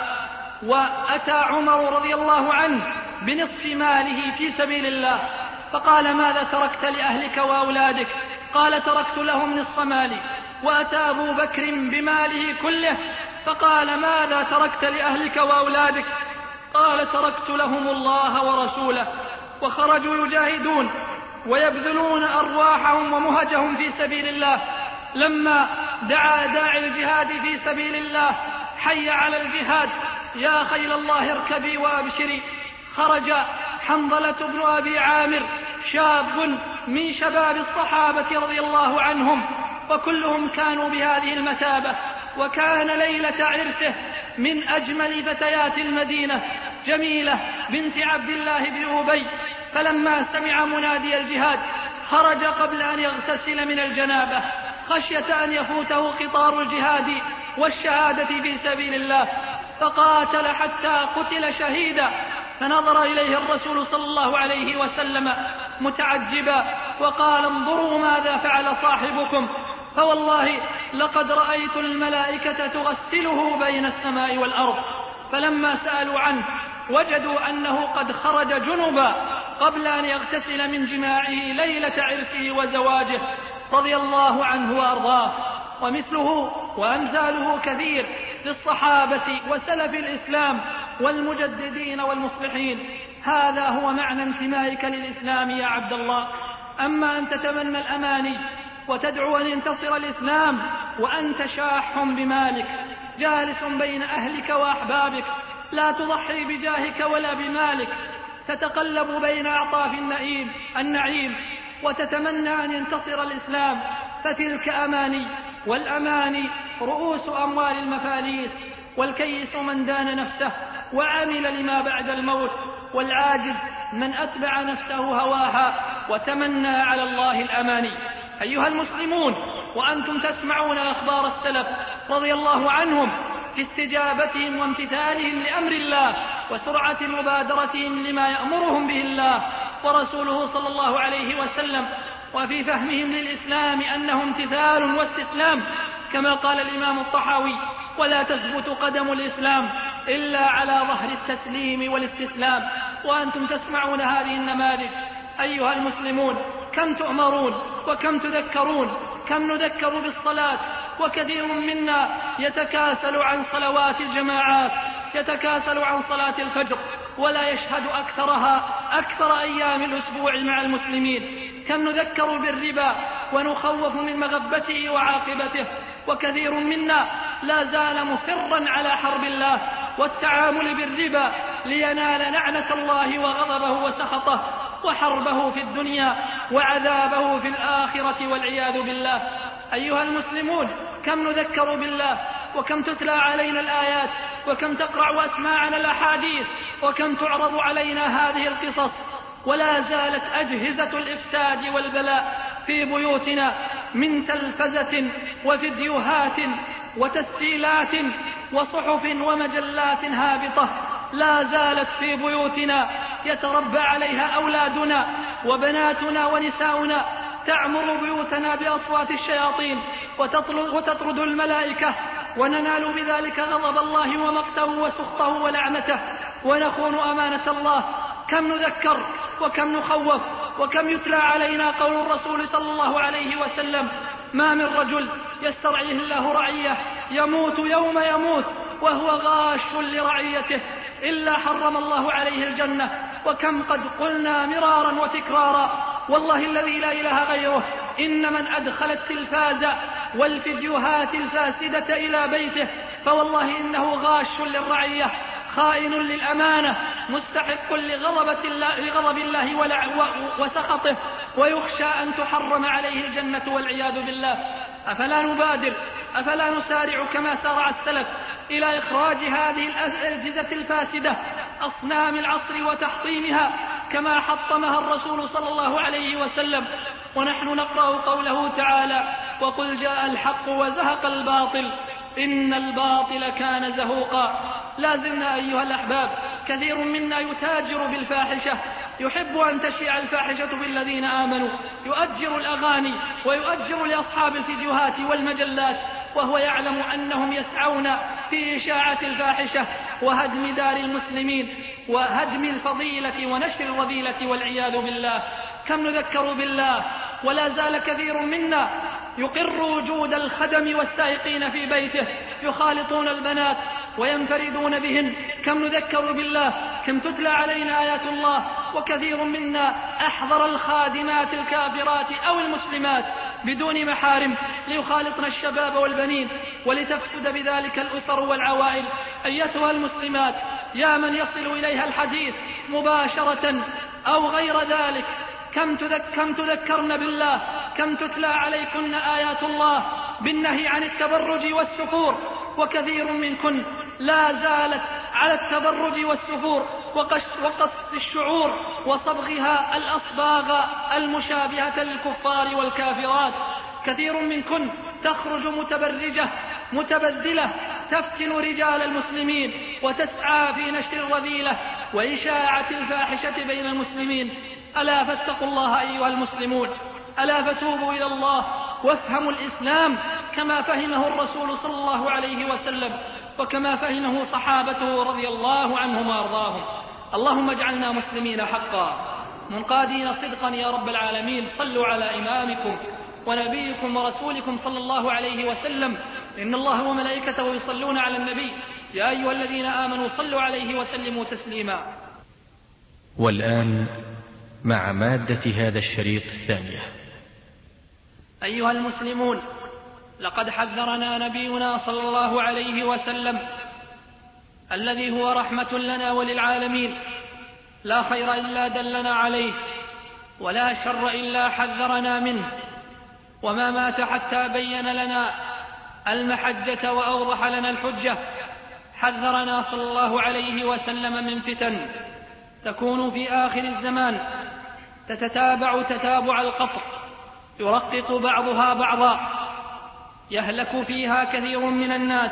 Speaker 3: وأتى عمر رضي الله عنه بنصف ماله في سبيل الله، فقال: ماذا تركت لأهلك وأولادك؟ قال: تركت لهم نصف مالي. وأتى أبو بكر بماله كله، فقال: ماذا تركت لأهلك وأولادك؟ قال: تركت لهم الله ورسوله. وخرجوا يجاهدون ويبذلون أرواحهم ومهجهم في سبيل الله. لما دعا داعي الجهاد في سبيل الله: حي على الجهاد، يا خيل الله اركبي وأبشري، خرج حنظلة بن أبي عامر، شاب من شباب الصحابة رضي الله عنهم، وكلهم كانوا بهذه المثابة، وكان ليلة عرسه من أجمل فتيات المدينة، جميلة بنت عبد الله بن أبي. فلما سمع منادي الجهاد خرج قبل أن يغتسل من الجنابة، خشية أن يفوته قطار الجهاد والشهادة في سبيل الله، فقاتل حتى قتل شهيدا. فنظر إليه الرسول صلى الله عليه وسلم متعجبا وقال: انظروا ماذا فعل صاحبكم، فوالله لقد رأيت الملائكة تغسله بين السماء والأرض. فلما سألوا عنه وجدوا أنه قد خرج جنبا قبل أن يغتسل من جماعه ليلة عرسه وزواجه رضي الله عنه وأرضاه. ومثله وأمثاله كثير للصحابة وسلف الإسلام والمجددين والمصلحين. هذا هو معنى انتمائك للإسلام يا عبد الله. أما أن تتمنى الأماني وتدعو أن ينتصر الإسلام وأنت شاح بمالك جالس بين أهلك وأحبابك، لا تضحي بجاهك ولا بمالك، تتقلب بين أعطاف النعيم النعيم وتتمنى أن ينتصر الإسلام، فتلك أماني، والأماني رؤوس أموال المفاليس. والكيس من دان نفسه وعمل لما بعد الموت، والعاجز من أتبع نفسه هواها وتمنى على الله الأماني. أيها المسلمون، وأنتم تسمعون أخبار السلف رضي الله عنهم في استجابتهم وامتثالهم لأمر الله وسرعة مبادرتهم لما يأمرهم به الله ورسوله صلى الله عليه وسلم، وفي فهمهم للإسلام أنه امتثال واستسلام، كما قال الإمام الطحاوي: ولا تثبت قدم الإسلام إلا على ظهر التسليم والاستسلام. وأنتم تسمعون هذه النماذج. أيها المسلمون، كم تؤمرون وكم تذكرون، كم نذكر بالصلاة، وكثير منا يتكاسل عن صلوات الجماعات، يتكاسل عن صلاة الفجر، ولا يشهد أكثرها أكثر أيام الأسبوع مع المسلمين. كم نذكر بالربا ونخوف من مغبته وعاقبته، وكثير منا لا زال مصرا على حرب الله والتعامل بالربا لينال لعنة الله وغضبه وسخطه وحربه في الدنيا وعذابه في الآخرة والعياذ بالله. أيها المسلمون، كم نذكر بالله، وكم تتلى علينا الآيات، وكم تقرأ أسماعنا الأحاديث، وكم تعرض علينا هذه القصص، ولا زالت أجهزة الإفساد والبلاء في بيوتنا من تلفزة وفيديوهات وتسجيلات وصحف ومجلات هابطة لا زالت في بيوتنا يتربى عليها أولادنا وبناتنا ونساؤنا، تعمر بيوتنا بأصوات الشياطين وتطرد الملائكة، وننال بذلك غضب الله ومقته وسخطه ولعنته، ونخون أمانة الله. كم نذكر وكم نخوف وكم يتلى علينا قول الرسول صلى الله عليه وسلم: ما من رجل يسترعيه الله رعية يموت يوم يموت وهو غاش لرعيته إلا حرم الله عليه الجنة. وكم قد قلنا مرارا وتكرارا، والله الذي لا إله غيره، إن من أدخل التلفاز والفيديوهات الفاسدة إلى بيته فوالله إنه غاش للرعية، خائن للأمانة، مستحق لغضب الله, لغضب الله وسخطه، ويخشى أن تحرم عليه الجنة والعياذ بالله. أفلا نبادر، أفلا نسارع كما سارع السلف إلى إخراج هذه الأجهزة الفاسدة أصنام العصر وتحطيمها كما حطمها الرسول صلى الله عليه وسلم، ونحن نقرأ قوله تعالى: وقل جاء الحق وزهق الباطل إن الباطل كان زهوقا. لا زلنا أيها الأحباب كثير منا يتاجر بالفاحشة، يحب أن تشيع الفاحشة بالذين آمنوا، يؤجر الأغاني ويؤجر لأصحاب الفيديوهات والمجلات، وهو يعلم أنهم يسعون في إشاعة الفاحشة وهدم دار المسلمين وهدم الفضيلة ونشر الرذيلة والعياذ بالله. كم نذكر بالله ولا زال كثير منا يقر وجود الخدم والسائقين في بيته يخالطون البنات وينفردون بهن. كم نذكر بالله، كم تتلى علينا آيات الله، وكثير منا أحضر الخادمات الكافرات أو المسلمات بدون محارم ليخالطن الشباب والبنين ولتفسد بذلك الأسر والعوائل. أيتها المسلمات، يا من يصل إليها الحديث مباشرة أو غير ذلك، كم, تذك كم تذكرن بالله، كم تتلى عليكن آيات الله بالنهي عن التبرج والسفور، وكثير منكن لا زالت على التبرج والسفور وقص الشعور وصبغها الأصباغ المشابهة للكفار والكافرات. كثير منكن تخرج متبرجة متبذلة تفتن رجال المسلمين وتسعى في نشر الرذيلة وإشاعة الفاحشة بين المسلمين. ألا فاتقوا الله أيها المسلمون، ألا فتوبوا إلى الله وافهموا الإسلام كما فهمه الرسول صلى الله عليه وسلم وكما فهمه صحابته رضي الله عنهم وأرضاهم. اللهم اجعلنا مسلمين حقا منقادين صدقا يا رب العالمين. صلوا على إمامكم ونبيكم ورسولكم صلى الله عليه وسلم، إن الله وملائكته يصلون على النبي يا أيها الذين آمنوا صلوا عليه وسلموا تسليما.
Speaker 1: والآن مع مادة هذا الشريط الثانية.
Speaker 3: أيها المسلمون، لقد حذرنا نبينا صلى الله عليه وسلم الذي هو رحمة لنا وللعالمين، لا خير إلا دلنا عليه ولا شر إلا حذرنا منه، وما مات حتى بين لنا المحجة وأوضح لنا الحجة. حذرنا صلى الله عليه وسلم من فتن تكون في آخر الزمان تتتابع تتابع القطر يرقق بعضها بعضا، يهلك فيها كثير من الناس.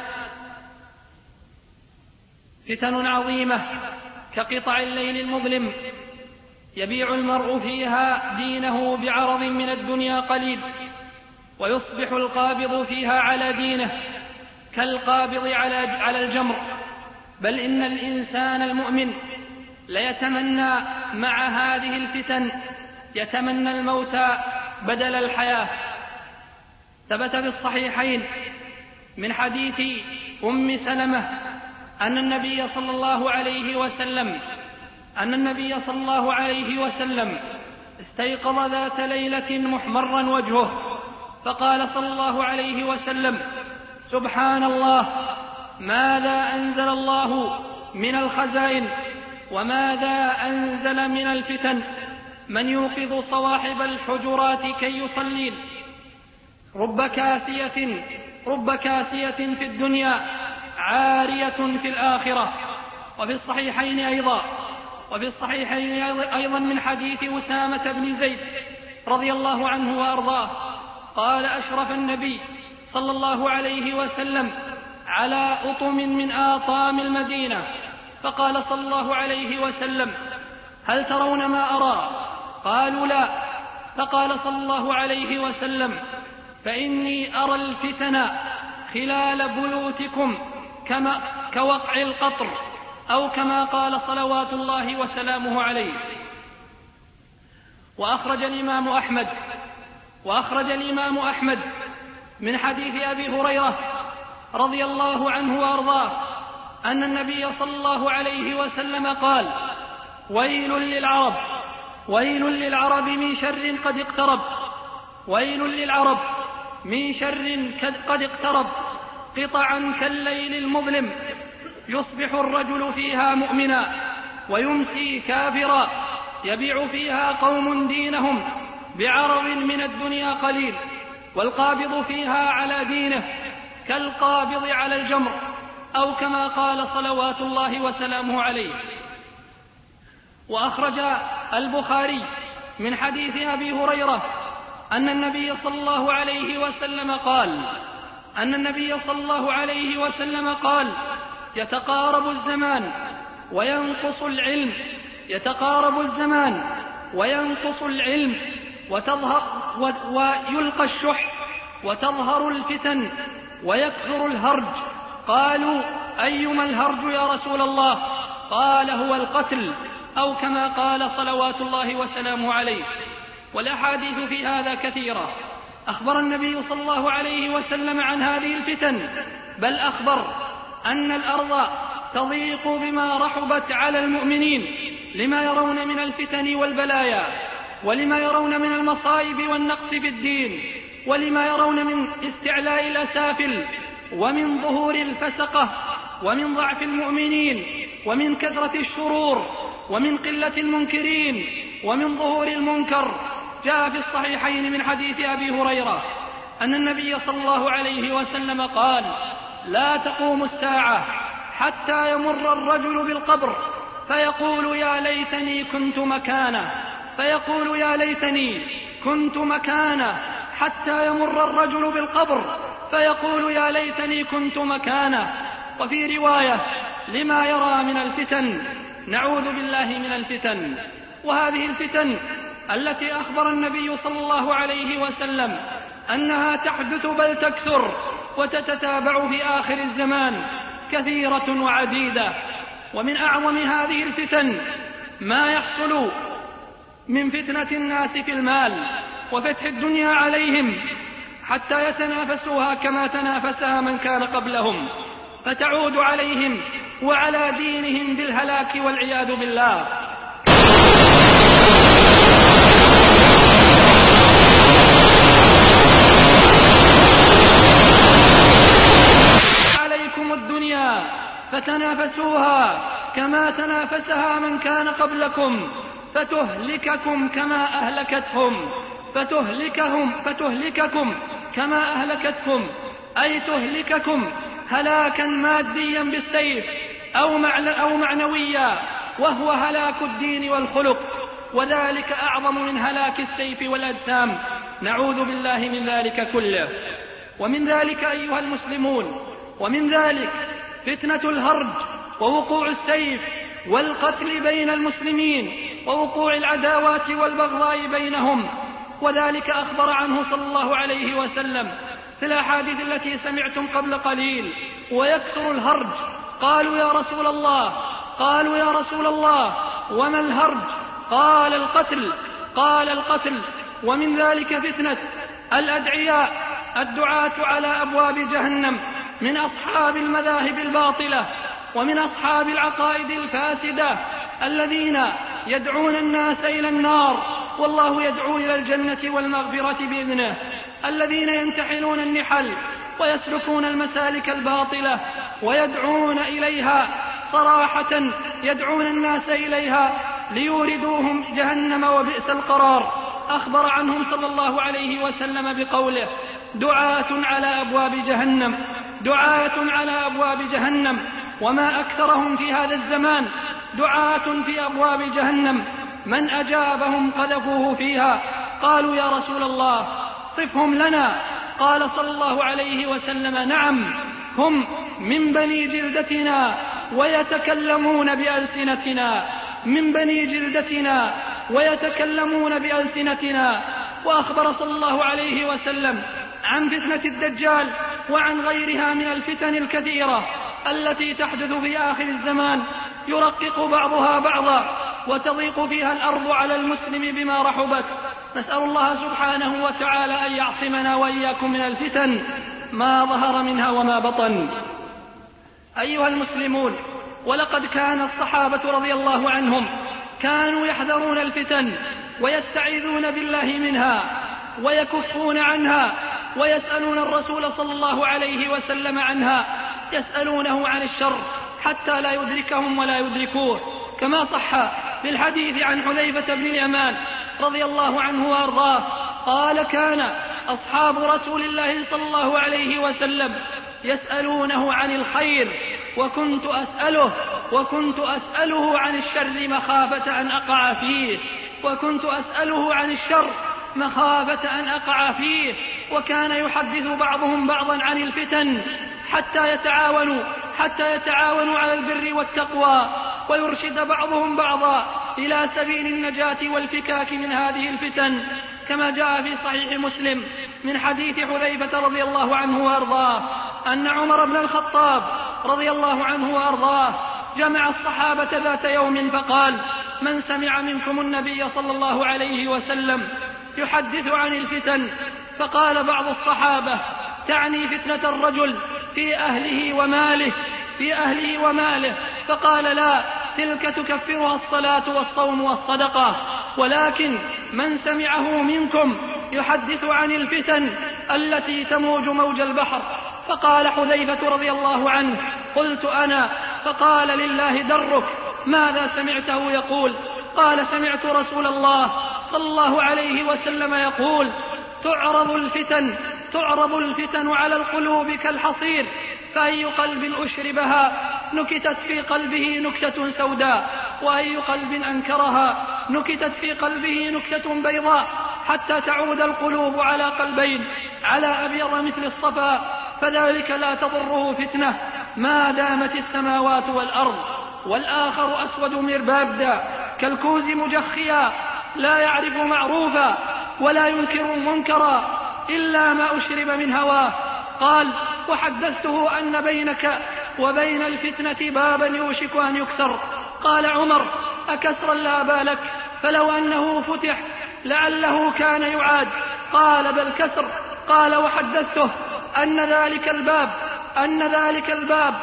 Speaker 3: فتن عظيمة كقطع الليل المظلم يبيع المرء فيها دينه بعرض من الدنيا قليل، ويصبح القابض فيها على دينه كالقابض على الجمر. بل إن الإنسان المؤمن ليتمنى مع هذه الفتن يتمنى الموت بدل الحياة. ثبت في الصحيحين من حديث أم سلمة أن النبي صلى الله عليه وسلم أن النبي صلى الله عليه وسلم استيقظ ذات ليلة محمرا وجهه، فقال صلى الله عليه وسلم: سبحان الله، ماذا أنزل الله من الخزائن وماذا أنزل من الفتن؟ من يوقظ صواحب الحجرات كي يصلين؟ رب كاسية رب كاسية في الدنيا عارية في الآخرة. وفي الصحيحين أيضا وفي الصحيحين أيضا من حديث أسامة بن زيد رضي الله عنه وأرضاه قال: أشرف النبي صلى الله عليه وسلم على أطم من آطام المدينة، فقال صلى الله عليه وسلم: هل ترون ما أرى؟ قالوا: لا. فقال صلى الله عليه وسلم: فإني أرى الفتن خلال بيوتكم كما كوقع القطر، أو كما قال صلوات الله وسلامه عليه. وأخرج الإمام أحمد وأخرج الإمام أحمد من حديث أبي هريرة رضي الله عنه وأرضاه أن النبي صلى الله عليه وسلم قال: ويل للعرب ويل للعرب من شر قد اقترب ويل للعرب من شر قد اقترب قطعا كالليل المظلم، يصبح الرجل فيها مؤمنا ويمسي كافرا، يبيع فيها قوم دينهم بعرض من الدنيا قليل، والقابض فيها على دينه كالقابض على الجمر، أو كما قال صلوات الله وسلامه عليه. وأخرج البخاري من حديث أبي هريرة أن النبي صلى الله عليه وسلم قال أن النبي صلى الله عليه وسلم قال: يتقارب الزمان وينقص العلم يتقارب الزمان وينقص العلم وتظهر ويلقى الشح وتظهر الفتن ويكثر الهرج. قالوا: أيما الهرج يا رسول الله؟ قال: هو القتل، أو كما قال صلوات الله وسلامه عليه. والأحاديث في هذا كثيرة. أخبر النبي صلى الله عليه وسلم عن هذه الفتن، بل أخبر أن الأرض تضيق بما رحبت على المؤمنين لما يرون من الفتن والبلايا، ولما يرون من المصائب والنقص في الدين، ولما يرون من استعلاء الأسافل، ومن ظهور الفسقة، ومن ضعف المؤمنين، ومن كثرة الشرور، ومن قلة المنكرين، ومن ظهور المنكر. جاء في الصحيحين من حديث أبي هريرة أن النبي صلى الله عليه وسلم قال: لا تقوم الساعة حتى يمر الرجل بالقبر فيقول: يا ليتني كنت مكانه فيقول يا ليتني كنت مكانه حتى يمر الرجل بالقبر فيقول: يا ليتني كنت مكانه. وفي رواية: لما يرى من الفتن. نعوذ بالله من الفتن. وهذه الفتن التي أخبر النبي صلى الله عليه وسلم أنها تحدث بل تكثر وتتتابع في آخر الزمان كثيرة وعديدة. ومن أعظم هذه الفتن ما يحصل من فتنة الناس في المال وفتح الدنيا عليهم حتى يتنافسوها كما تنافسها من كان قبلهم، فتعود عليهم وعلى دينهم بالهلاك والعياذ بالله. عليكم الدنيا فتنافسوها كما تنافسها من كان قبلكم، فتهلككم كما أهلكتهم فتهلكهم فتهلككم كما أهلكتكم، أي تهلككم هلاكا ماديا بالسيف أو, أو معنويا، وهو هلاك الدين والخلق، وذلك أعظم من هلاك السيف والأجسام. نعوذ بالله من ذلك كله. ومن ذلك أيها المسلمون، ومن ذلك فتنة الهرج ووقوع السيف والقتل بين المسلمين ووقوع العداوات والبغضاء بينهم، وذلك أخبر عنه صلى الله عليه وسلم في الأحاديث التي سمعتم قبل قليل: ويكثر الهرج. قالوا: يا رسول الله قالوا يا رسول الله وما الهرج؟ قال: القتل قال القتل. ومن ذلك فتنة الأدعياء الدعاة على أبواب جهنم من أصحاب المذاهب الباطلة ومن أصحاب العقائد الفاسدة الذين يدعون الناس إلى النار والله يدعو إلى الجنة والمغفرة بإذنه، الذين ينتحلون النحل ويسلكون المسالك الباطلة ويدعون إليها صراحة، يدعون الناس إليها ليوردوهم جهنم وبئس القرار. أخبر عنهم صلى الله عليه وسلم بقوله: دعاة على أبواب جهنم، دعاة على أبواب جهنم، وما أكثرهم في هذا الزمان دعاة في أبواب جهنم، من أجابهم قذفوه فيها. قالوا: يا رسول الله صفهم لنا. قال صلى الله عليه وسلم: نعم، هم من بني جلدتنا ويتكلمون بألسنتنا، من بني جلدتنا ويتكلمون بألسنتنا. وأخبر صلى الله عليه وسلم عن فتنة الدجال وعن غيرها من الفتن الكثيرة التي تحدث في آخر الزمان، يرقق بعضها بعضا وتضيق فيها الأرض على المسلم بما رحبت. نسأل الله سبحانه وتعالى أن يعصمنا وإياكم من الفتن ما ظهر منها وما بطن. أيها المسلمون، ولقد كان الصحابة رضي الله عنهم كانوا يحذرون الفتن ويستعيذون بالله منها ويكفون عنها، ويسألون الرسول صلى الله عليه وسلم عنها، يسألونه عن الشر حتى لا يدركهم ولا يدركوه، كما صح بالحديث عن حذيفة بن اليمان رضي الله عنه وأرضاه قال: كان أصحاب رسول الله صلى الله عليه وسلم يسألونه عن الخير وكنت أسأله وكنت أسأله عن الشر مخافة أن أقع فيه وكنت أسأله عن الشر مخافة أن أقع فيه. وكان يحدث بعضهم بعضا عن الفتن حتى يتعاونوا حتى يتعاونوا على البر والتقوى، ويرشد بعضهم بعضا إلى سبيل النجاة والفكاك من هذه الفتن، كما جاء في صحيح مسلم من حديث حذيفة رضي الله عنه وأرضاه أن عمر بن الخطاب رضي الله عنه وأرضاه جمع الصحابة ذات يوم فقال: من سمع منكم النبي صلى الله عليه وسلم يحدث عن الفتن؟ فقال بعض الصحابة: تعني فتنة الرجل في أهله وماله في أهله وماله. فقال: لا، تلك تكفرها الصلاة والصوم والصدقة، ولكن من سمعه منكم يحدث عن الفتن التي تموج موج البحر. فقال حذيفة رضي الله عنه: قلت أنا. فقال: لله درك، ماذا سمعته يقول؟ قال: سمعت رسول الله صلى الله عليه وسلم يقول: تعرض الفتن تعرض الفتن على القلوب كالحصير، فأي قلب أشربها نكتت في قلبه نكتة سوداء، وأي قلب أنكرها نكتت في قلبه نكتة بيضاء، حتى تعود القلوب على قلبين، على أبيض مثل الصفا، فذلك لا تضره فتنة ما دامت السماوات والأرض. والآخر أسود مربادا كالكوز مجخيا، لا يعرف معروفا ولا ينكر منكرا إلا ما أشرب من هواه. قال: وحدثته أن بينك وبين الفتنة بابا يوشك أن يكسر. قال عمر: أكسرا لا بالك، فلو أنه فتح لعله كان يعاد. قال: بل كسر. قال: وحدثته أن ذلك الباب أن ذلك الباب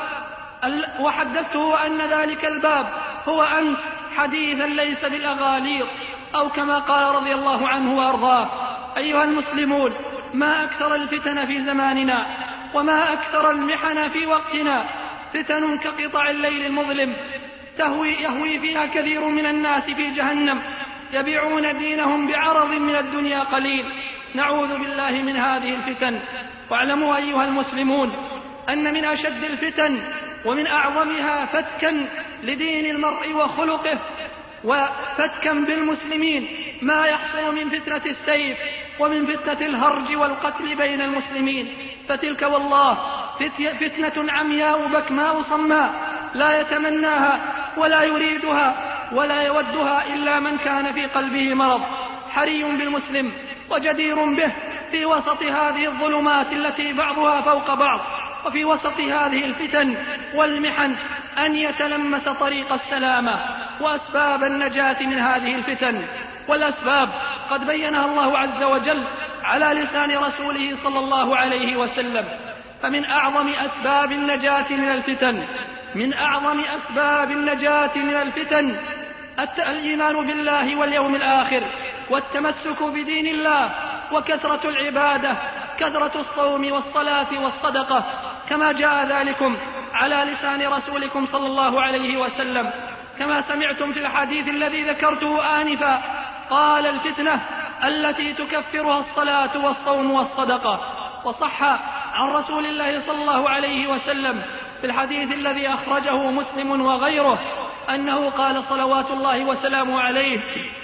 Speaker 3: وحدثته أن ذلك الباب هو أنت، حديثا ليس بالأغاليط، أو كما قال رضي الله عنه وأرضاه. أيها المسلمون، ما أكثر الفتن في زماننا، وما أكثر المحن في وقتنا. فتن كقطع الليل المظلم تهوي يهوي فيها كثير من الناس في جهنم، يبيعون دينهم بعرض من الدنيا قليل. نعوذ بالله من هذه الفتن. واعلموا أيها المسلمون أن من أشد الفتن ومن أعظمها فتكا لدين المرء وخلقه وفتكا بالمسلمين ما يحصل من فتنة السيف ومن فتنة الهرج والقتل بين المسلمين. فتلك والله فتنة عمياء بكماء صماء، لا يتمناها ولا يريدها ولا يودها إلا من كان في قلبه مرض. حري بالمسلم وجدير به في وسط هذه الظلمات التي بعضها فوق بعض، وفي وسط هذه الفتن والمحن، أن يتلمس طريق السلامة وأسباب النجاة من هذه الفتن. والأسباب قد بينها الله عز وجل على لسان رسوله صلى الله عليه وسلم. فمن أعظم أسباب النجاة من الفتن من أعظم أسباب النجاة من الفتن الإيمان بالله واليوم الآخر، والتمسك بدين الله، وكثرة العبادة، كثرة الصوم والصلاة والصدقة، كما جاء ذلكم على لسان رسولكم صلى الله عليه وسلم. كما سمعتم في الحديث الذي ذكرته آنفا، قال: الفتنة التي تكفرها الصلاة والصوم والصدقة. وصح عن رسول الله صلى الله عليه وسلم في الحديث الذي أخرجه مسلم وغيره أنه قال صلوات الله وسلامه عليه: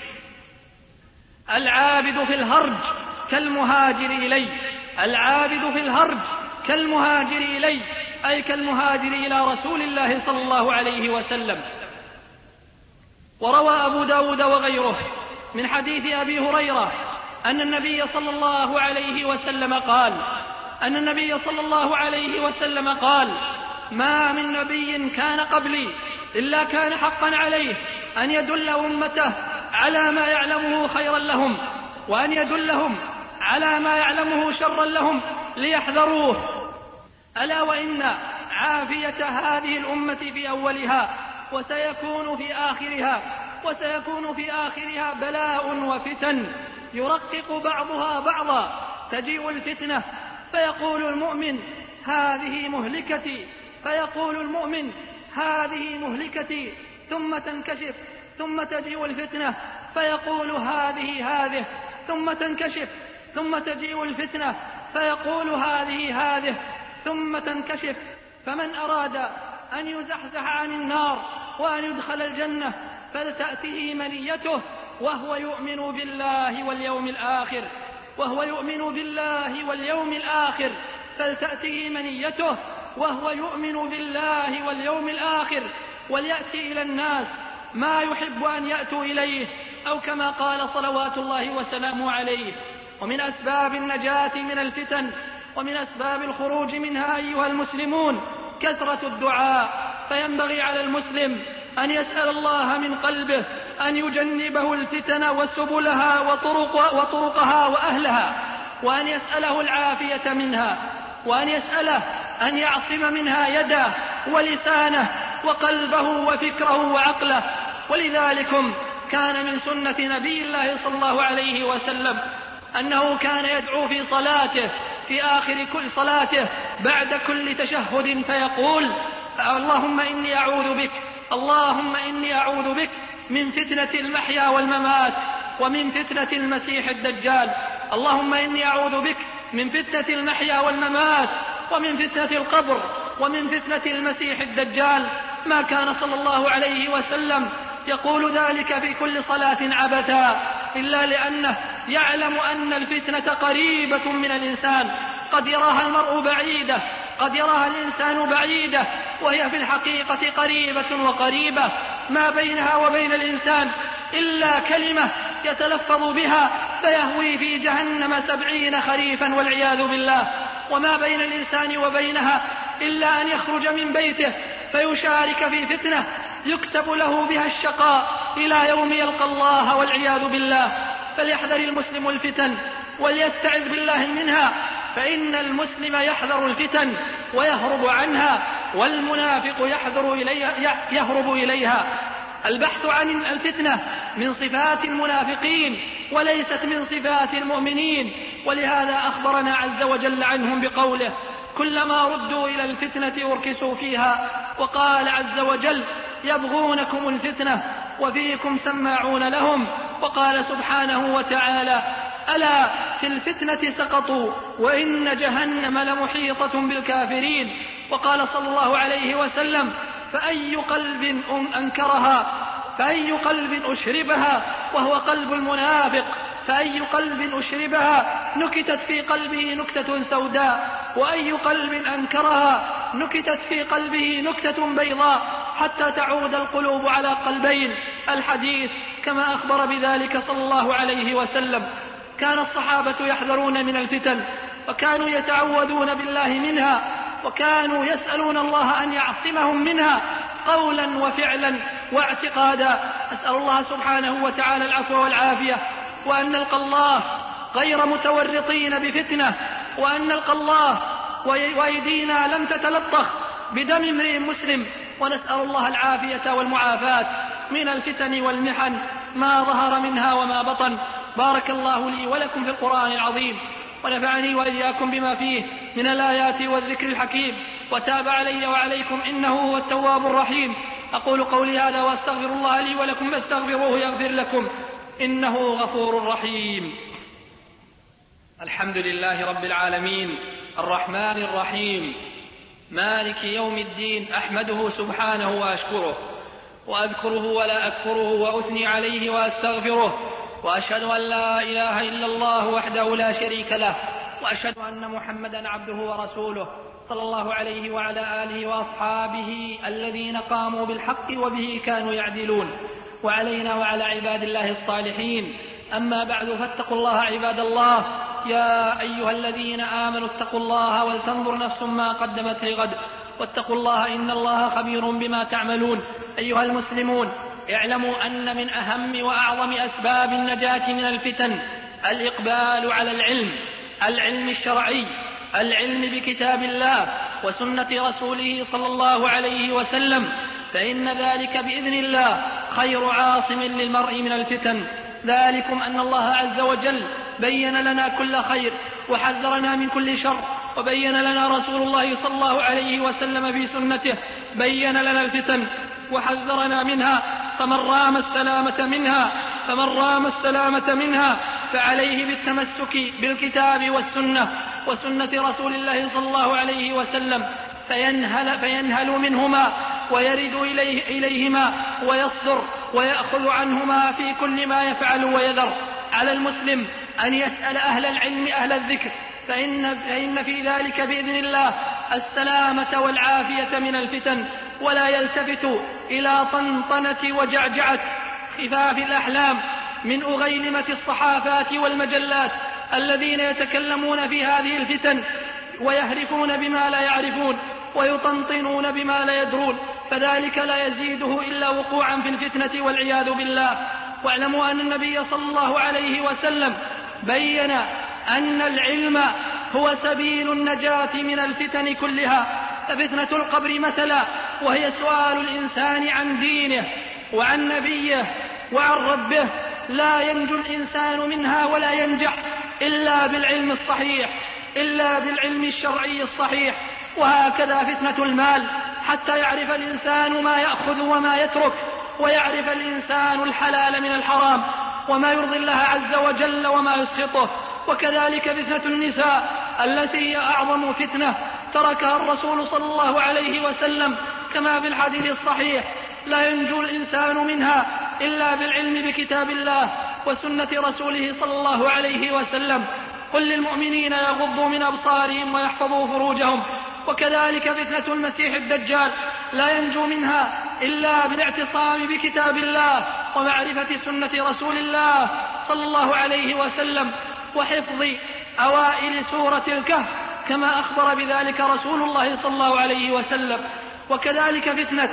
Speaker 3: العابد في الهرج كالمهاجر إلي، العابد في الهرج كالمهاجر إلي، أي كالمهاجر إلى رسول الله صلى الله عليه وسلم. وروى أبو داود وغيره من حديث أبي هريرة أن النبي صلى الله عليه وسلم قال أن النبي صلى الله عليه وسلم قال: ما من نبي كان قبلي إلا كان حقا عليه أن يدل أمته على ما يعلمه خيرا لهم، وأن يدلهم على ما يعلمه شرا لهم ليحذروه. ألا وإن عافية هذه الأمة في أولها وسيكون في آخرها وسيكون في آخرها بلاء وفتن يرقق بعضها بعضا. تجيء الفتنة فيقول المؤمن: هذه مهلكتي، فيقول المؤمن: هذه مهلكتي، ثم تنكشف، ثم تجيء الفتنة فيقول: هذه هذه، ثم تنكشف، ثم تجيء الفتنة فيقول: هذه هذه، ثم تنكشف. فمن أراد أن يزحزح عن النار وأن يدخل الجنة فلتأته منيته وهو يؤمن بالله واليوم الآخر، وهو يؤمن بالله واليوم الآخر، فلتأته منيته وهو يؤمن بالله واليوم الآخر، وليأتي إلى الناس ما يحب أن يأتوا إليه، أو كما قال صلوات الله وسلامه عليه. ومن أسباب النجاة من الفتن ومن أسباب الخروج منها أيها المسلمون كثرة الدعاء، فينبغي على المسلم أن يسأل الله من قلبه أن يجنبه الفتن وسبلها وطرق وطرقها وأهلها، وأن يسأله العافية منها، وأن يسأله أن يعصم منها يده ولسانه وقلبه وفكره وعقله. ولذلكم كان من سنة نبي الله صلى الله عليه وسلم أنه كان يدعو في صلاته في آخر كل صلاته بعد كل تشهد فيقول: اللهم إني أعوذ بك اللهم إني أعوذ بك من فتنة المحيا والممات ومن فتنة المسيح الدجال. اللهم إني أعوذ بك من فتنة المحيا والممات ومن فتنة القبر ومن فتنة المسيح الدجال. ما كان صلى الله عليه وسلم يقول ذلك في كل صلاة عبثا، إلا لأنه يعلم أن الفتنة قريبة من الإنسان، قد يراها المرء بعيدة، قد يراها الإنسان بعيدة، وهي في الحقيقة قريبة وقريبة، ما بينها وبين الإنسان إلا كلمة يتلفظ بها فيهوي في جهنم سبعين خريفا والعياذ بالله، وما بين الإنسان وبينها إلا أن يخرج من بيته فيشارك في فتنة يكتب له بها الشقاء إلى يوم يلقى الله والعياذ بالله. فليحذر المسلم الفتن وليستعذ بالله منها، فإن المسلم يحذر الفتن ويهرب عنها، والمنافق يحذر إليها يهرب إليها. البحث عن الفتنة من صفات المنافقين وليست من صفات المؤمنين، ولهذا أخبرنا عز وجل عنهم بقوله: كلما ردوا إلى الفتنة أركسوا فيها. وقال عز وجل: يبغونكم الفتنة وفيكم سماعون لهم. وقال سبحانه وتعالى: ألا في الفتنة سقطوا وإن جهنم لمحيطة بالكافرين. وقال صلى الله عليه وسلم: فأي قلب أنكرها فأي قلب أشربها وهو قلب المنافق، فأي قلب أشربها نكتت في قلبه نكتة سوداء، وأي قلب أنكرها نكتت في قلبه نكتة بيضاء، حتى تعود القلوب على قلبين. الحديث كما أخبر بذلك صلى الله عليه وسلم. كان الصحابة يحذرون من الفتن، وكانوا يتعوذون بالله منها، وكانوا يسألون الله أن يعصمهم منها قولا وفعلا واعتقادا. أسأل الله سبحانه وتعالى العفو والعافية، وأن نلقى الله غير متورطين بفتنة، وأن نلقى الله وأيدينا لم تتلطخ بدم امرئ مسلم، ونسأل الله العافية والمعافاة من الفتن والمحن ما ظهر منها وما بطن. بارك الله لي ولكم في القرآن العظيم، ونفعني وإياكم بما فيه من الآيات والذكر الحكيم، وتاب علي وعليكم إنه هو التواب الرحيم. أقول قولي هذا وأستغفر الله لي ولكم فاستغفروه يغفر لكم إنه غفور رحيم. الحمد لله رب العالمين الرحمن الرحيم مالك يوم الدين، أحمده سبحانه وأشكره وأذكره ولا أكفره وأثني عليه وأستغفره، وأشهد أن لا إله إلا الله وحده لا شريك له، وأشهد أن محمدا عبده ورسوله صلى الله عليه وعلى آله وأصحابه الذين قاموا بالحق وبه كانوا يعدلون، وعلينا وعلى عباد الله الصالحين. أما بعد، فاتقوا الله عباد الله، يا أيها الذين آمنوا اتقوا الله ولتنظر نفس ما قدمت لغد، واتقوا الله إن الله خبير بما تعملون. أيها المسلمون، اعلموا أن من أهم وأعظم أسباب النجاة من الفتن الإقبال على العلم، العلم الشرعي، العلم بكتاب الله وسنة رسوله صلى الله عليه وسلم، فإن ذلك بإذن الله خير عاصم للمرء من الفتن. ذلكم أن الله عز وجل بين لنا كل خير وحذرنا من كل شر، وبين لنا رسول الله صلى الله عليه وسلم في سنته بين لنا الفتن وحذرنا منها، فمن رام السلامة منها فمن رام السلامة منها فعليه بالتمسك بالكتاب والسنة وسنة رسول الله صلى الله عليه وسلم، فينهل, فينهل منهما ويرد إليه إليهما ويصدر ويأخذ عنهما في كل ما يفعل ويذر. على المسلم أن يسأل أهل العلم أهل الذكر، فإن, فإن في ذلك بإذن الله السلامة والعافية من الفتن، ولا يلتفت إلى طنطنة وجعجعة خفاف الأحلام من أغيلمة الصحافات والمجلات الذين يتكلمون في هذه الفتن ويهرفون بما لا يعرفون ويطنطنون بما لا يدرون، فذلك لا يزيده إلا وقوعا في الفتنة والعياذ بالله. واعلموا أن النبي صلى الله عليه وسلم بين أن العلم هو سبيل النجاة من الفتن كلها، ففتنة القبر مثلا، وهي سؤال الإنسان عن دينه وعن نبيه وعن ربه، لا ينجو الإنسان منها ولا ينجح إلا بالعلم الصحيح، إلا بالعلم الشرعي الصحيح. وهكذا فتنة المال، حتى يعرف الإنسان ما يأخذ وما يترك، ويعرف الإنسان الحلال من الحرام وما يرضي الله عز وجل وما يسخطه. وكذلك فتنة النساء التي هي أعظم فتنة تركها الرسول صلى الله عليه وسلم كما في الحديث الصحيح، لا ينجو الإنسان منها إلا بالعلم بكتاب الله وسنة رسوله صلى الله عليه وسلم. قل للمؤمنين يغضوا من أبصارهم ويحفظوا فروجهم. وكذلك فتنة المسيح الدجال لا ينجو منها إلا بالاعتصام بكتاب الله ومعرفة سنة رسول الله صلى الله عليه وسلم وحفظ أوائل سورة الكهف كما أخبر بذلك رسول الله صلى الله عليه وسلم. وكذلك فتنة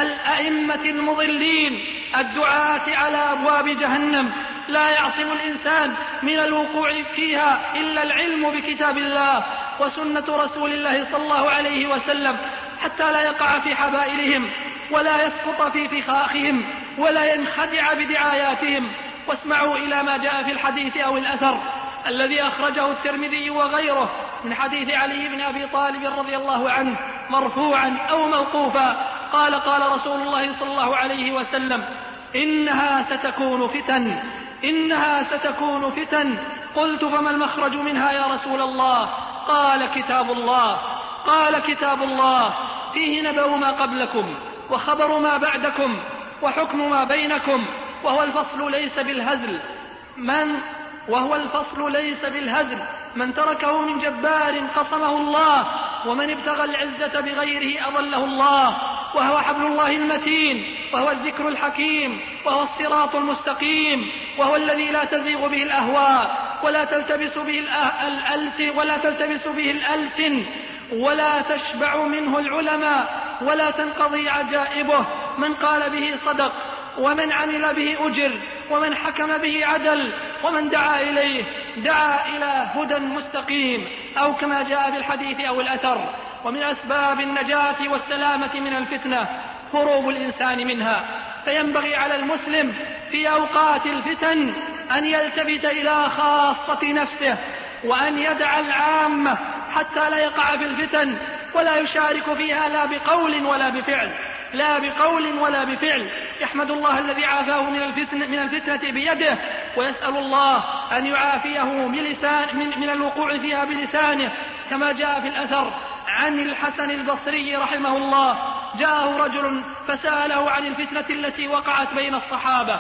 Speaker 3: الأئمة المضلين الدعاة على أبواب جهنم، لا يعصم الإنسان من الوقوع فيها إلا العلم بكتاب الله وسنة رسول الله صلى الله عليه وسلم، حتى لا يقع في حبائلهم ولا يسقط في فخاخهم ولا ينخدع بدعاياتهم. واسمعوا إلى ما جاء في الحديث أو الأثر الذي أخرجه الترمذي وغيره من حديث علي بن أبي طالب رضي الله عنه مرفوعا أو موقوفا، قال قال رسول الله صلى الله عليه وسلم: إنها ستكون فتن إنها ستكون فتن قلت: فما المخرج منها يا رسول الله؟ قال: كتاب الله قال كتاب الله فيه نبأ ما قبلكم وخبر ما بعدكم وحكم ما بينكم، وهو الفصل ليس بالهزل من وهو الفصل ليس بالهزل من تركه من جبار قصمه الله، ومن ابتغى العزة بغيره أضله الله، وهو حبل الله المتين، وهو الذكر الحكيم، وهو الصراط المستقيم، وهو الذي لا تزيغ به الأهواء ولا تلتبس به الألسن ولا تلتبس به الألسن ولا تشبع منه العلماء ولا تنقضي عجائبه. من قال به صدق، ومن عمل به أجر، ومن حكم به عدل، ومن دعا إليه دعا إلى هدى مستقيم، أو كما جاء في الحديث أو الأثر. ومن أسباب النجاة والسلامة من الفتنة هروب الإنسان منها، فينبغي على المسلم في أوقات الفتن أن يلتفت إلى خاصة نفسه وأن يدع العامة حتى لا يقع في الفتن ولا يشارك فيها لا بقول ولا بفعل لا بقول ولا بفعل. يحمد الله الذي عافاه من الفتنة, من الفتنة بيده، ويسأل الله أن يعافيه بلسان من, من الوقوع فيها بلسانه، كما جاء في الأثر عن الحسن البصري رحمه الله: جاءه رجل فسأله عن الفتنة التي وقعت بين الصحابة،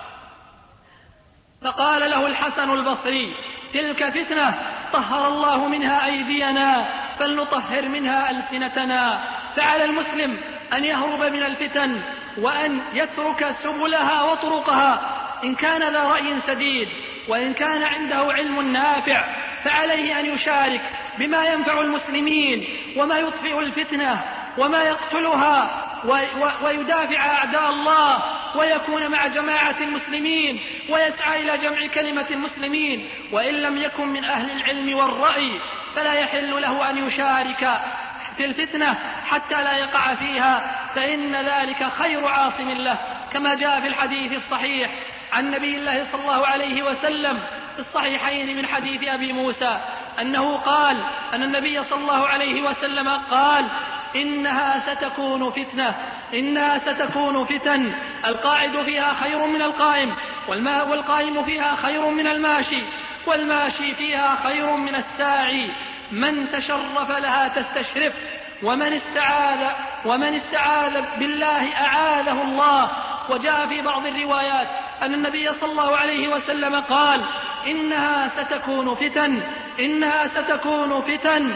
Speaker 3: فقال له الحسن البصري: تلك فتنة طهر الله منها أيدينا فلنطهر منها ألسنتنا. فعلى المسلم أن يهرب من الفتن وأن يترك سبلها وطرقها، إن كان ذا رأي سديد وإن كان عنده علم نافع فعليه أن يشارك بما ينفع المسلمين وما يطفئ الفتنة وما يقتلها ويدافع أعداء الله، ويكون مع جماعة المسلمين ويسعى إلى جمع كلمة المسلمين. وإن لم يكن من أهل العلم والرأي فلا يحل له أن يشارك في الفتنة حتى لا يقع فيها، فإن ذلك خير عاصم له، كما جاء في الحديث الصحيح عن نبي الله صلى الله عليه وسلم في الصحيحين من حديث أبي موسى أنه قال أن النبي صلى الله عليه وسلم قال: إنها ستكون فتنة إنها ستكون فتن القاعد فيها خير من القائم، والقائم فيها خير من الماشي، والماشي فيها خير من الساعي. من تشرف لها تستشرف، ومن استعاذ ومن استعاذ بالله أعاذه الله. وجاء في بعض الروايات أن النبي صلى الله عليه وسلم قال: إنها ستكون فتن إنها ستكون فتن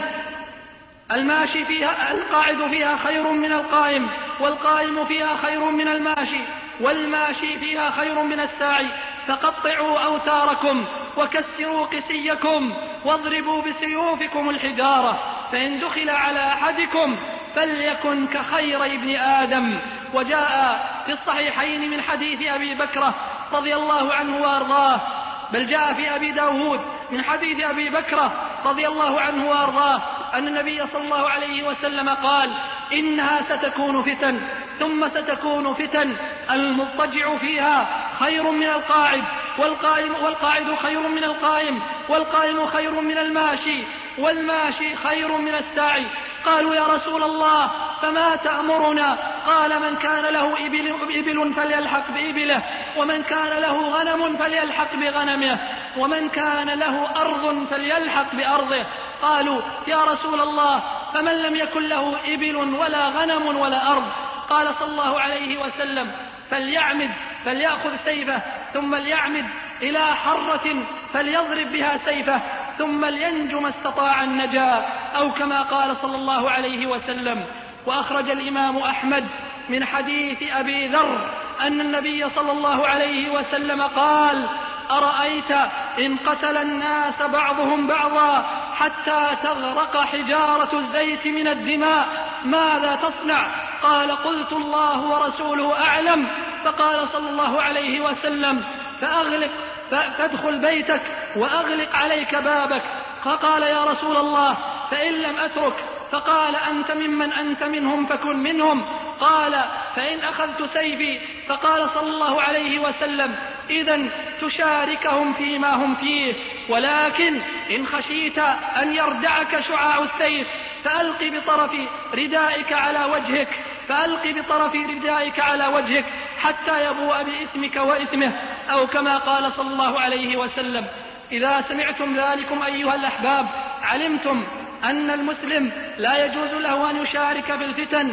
Speaker 3: الماشي فيها القاعد فيها خير من القائم، والقائم فيها خير من الماشي، والماشي فيها خير من الساعي. فقطعوا أوتاركم وكسروا قسيكم واضربوا بسيوفكم الحجارة، فإن دخل على أحدكم فليكن كخير ابن آدم. وجاء في الصحيحين من حديث أبي بكرة رضي الله عنه وأرضاه، بل جاء في أبي داود من حديث أبي بكرة رضي الله عنه وأرضاه أن النبي صلى الله عليه وسلم قال: إنها ستكون فتن ثم ستكون فتن المضطجع فيها خير من القاعد، والقائم والقاعد خير من القائم، والقائم خير من الماشي، والماشي خير من الساعي. قالوا: يا رسول الله فما تأمرنا؟ قال: من كان له إبل, إبل فليلحق بإبله، ومن كان له غنم فليلحق بغنمه، ومن كان له أرض فليلحق بأرضه. قالوا: يا رسول الله فمن لم يكن له إبل ولا غنم ولا أرض؟ قال صلى الله عليه وسلم: فليعمد فليأخذ سيفه ثم ليعمد إلى حرة فليضرب بها سيفه ثم لينجو ما استطاع النجاة، أو كما قال صلى الله عليه وسلم. وأخرج الإمام أحمد من حديث أبي ذر أن النبي صلى الله عليه وسلم قال: أرأيت إن قتل الناس بعضهم بعضا حتى تغرق حجارة الزيت من الدماء ماذا تصنع؟ قال: قلت الله ورسوله أعلم. فقال صلى الله عليه وسلم: فأغلق فادخل بيتك وأغلق عليك بابك. فقال: يا رسول الله فإن لم أترك؟ فقال: أنت ممن أنت منهم فكن منهم. قال: فإن أخذت سيفي؟ فقال صلى الله عليه وسلم: إذن تشاركهم فيما هم فيه، ولكن إن خشيت أن يردعك شعاع السيف فألق بطرف ردائك على وجهك فألق بطرف ردائك على وجهك حتى يبوء بإثمك وإثمه، أو كما قال صلى الله عليه وسلم. إذا سمعتم ذلكم أيها الأحباب علمتم أن المسلم لا يجوز له أن يشارك في الفتن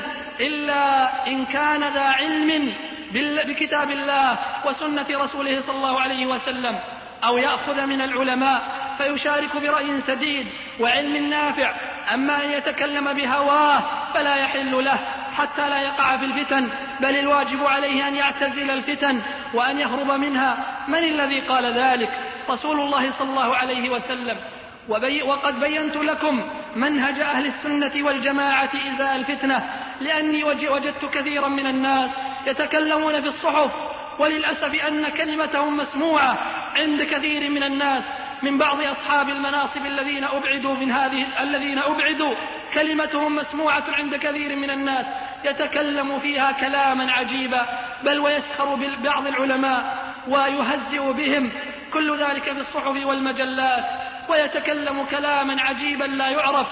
Speaker 3: إلا إن كان ذا علم بكتاب الله وسنة رسوله صلى الله عليه وسلم، أو يأخذ من العلماء فيشارك برأي سديد وعلم نافع. أما أن يتكلم بهواه فلا يحل له حتى لا يقع في الفتن، بل الواجب عليه أن يعتزل الفتن وأن يهرب منها. من الذي قال ذلك؟ رسول الله صلى الله عليه وسلم. وبي وقد بينت لكم منهج أهل السنة والجماعة إزاء الفتنة، لأني وجدت كثيرا من الناس يتكلمون في الصحف، وللأسف أن كلمتهم مسموعة عند كثير من الناس من بعض أصحاب المناصب الذين أبعدوا من هذه الذين أبعدوا كلمتهم مسموعة عند كثير من الناس، يتكلم فيها كلاما عجيبا، بل ويسخر ببعض العلماء ويهزئ بهم، كل ذلك في الصحف والمجلات. ويتكلم كلاما عجيبا لا يعرف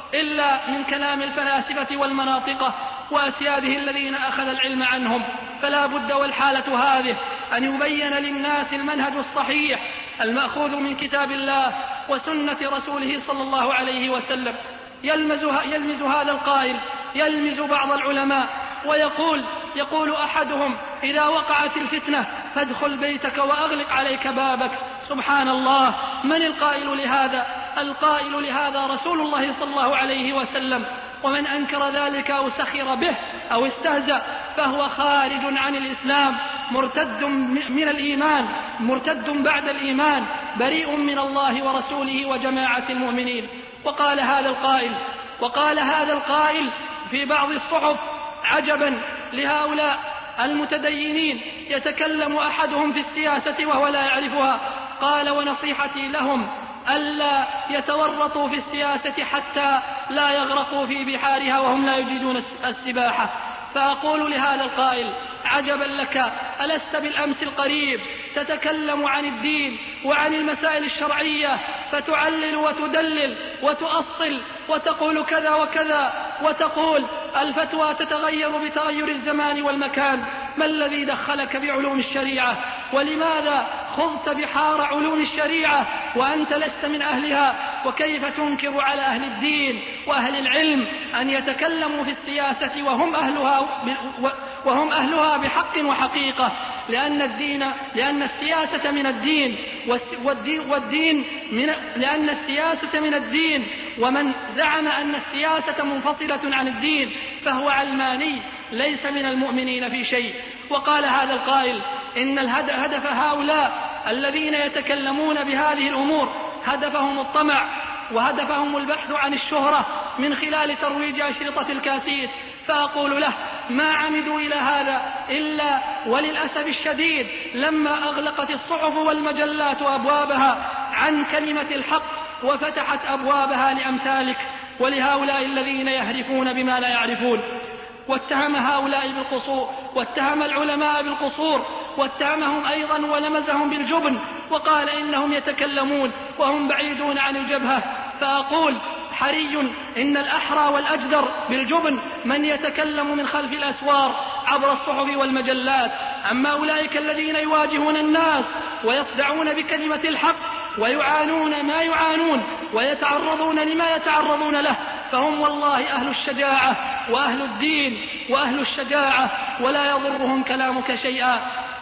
Speaker 3: إلا من كلام الفلاسفة والمناطقة وأسياده الذين أخذ العلم عنهم. فلا بد والحالة هذه أن يبين للناس المنهج الصحيح المأخوذ من كتاب الله وسنة رسوله صلى الله عليه وسلم. يلمز, يلمز هذا القائل يلمز بعض العلماء ويقول يقول أحدهم: إذا وقعت الفتنة فادخل بيتك وأغلق عليك بابك. سبحان الله، من القائل لهذا؟ القائل لهذا رسول الله صلى الله عليه وسلم، ومن أنكر ذلك أو سخر به أو استهزأ فهو خارج عن الإسلام، مرتد من الإيمان، مرتد بعد الإيمان، بريء من الله ورسوله وجماعة المؤمنين. وقال هذا القائل وقال هذا القائل في بعض الصحف: عجبا لهؤلاء المتدينين يتكلم أحدهم في السياسة وهو لا يعرفها. قال: ونصيحتي لهم ألا يتورطوا في السياسة حتى لا يغرقوا في بحارها وهم لا يجيدون السباحة. فأقول لهذا القائل: عجبا لك، ألست بالأمس القريب تتكلم عن الدين وعن المسائل الشرعية فتعلل وتدلل وتؤصل وتقول كذا وكذا، وتقول الفتوى تتغير بتغير الزمان والمكان. ما الذي دخلك بعلوم الشريعة؟ ولماذا خضت بحار علوم الشريعة وأنت لست من أهلها؟ وكيف تنكر على أهل الدين وأهل العلم أن يتكلموا في السياسة وهم أهلها, وهم أهلها بحق وحقيقة؟ لأن الدين لأن السياسة من الدين والدين, والدين من لأن السياسة من الدين، ومن زعم أن السياسة منفصلة عن الدين فهو علماني ليس من المؤمنين في شيء. وقال هذا القائل: إن الهدف هؤلاء الذين يتكلمون بهذه الأمور هدفهم الطمع، وهدفهم البحث عن الشهرة من خلال ترويج أشرطة الكاسيت. فأقول له: ما عمدوا إلى هذا إلا وللأسف الشديد لما أغلقت الصحف والمجلات أبوابها عن كلمة الحق وفتحت أبوابها لأمثالك ولهؤلاء الذين يهرفون بما لا يعرفون. واتهم هؤلاء بالقصور، واتهم العلماء بالقصور، واتهمهم أيضا ولمزهم بالجبن، وقال إنهم يتكلمون وهم بعيدون عن الجبهة. فأقول: حري إن الأحرى والأجدر بالجبن من يتكلم من خلف الأسوار عبر الصحف والمجلات. أما أولئك الذين يواجهون الناس ويصدعون بكلمة الحق ويعانون ما يعانون ويتعرضون لما يتعرضون له فهم والله أهل الشجاعة وأهل الدين وأهل الشجاعة، ولا يضرهم كلامك شيئا.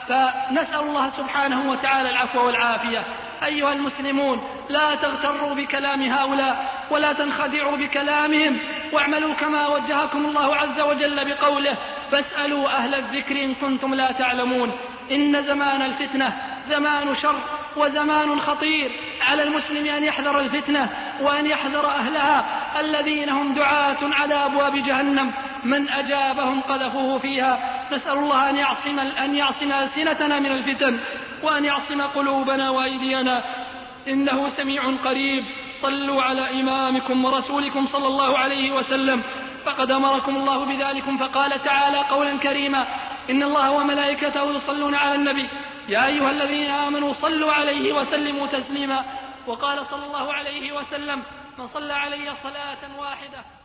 Speaker 3: فنسأل الله سبحانه وتعالى العفو والعافية. أيها المسلمون، لا تغتروا بكلام هؤلاء ولا تنخدعوا بكلامهم، واعملوا كما وجهكم الله عز وجل بقوله: فاسألوا أهل الذكر إن كنتم لا تعلمون. إن زمان الفتنة زمان شر وزمان خطير، على المسلم أن يحذر الفتنة وأن يحذر أهلها الذين هم دعاة على أبواب جهنم، من أجابهم قذفوه فيها. نسأل الله أن يعصم, أن يعصم ألسنتنا من الفتن، وأن يعصم قلوبنا وأيدينا، إنه سميع قريب. صلوا على إمامكم ورسولكم صلى الله عليه وسلم، فقد أمركم الله بذلكم، فقال تعالى قولا كريما: إن الله وملائكته يصلون على النبي يا أيها الذين آمنوا صلوا عليه وسلموا تسليما. وقال صلى الله عليه وسلم: من صلى علي صلاة واحدة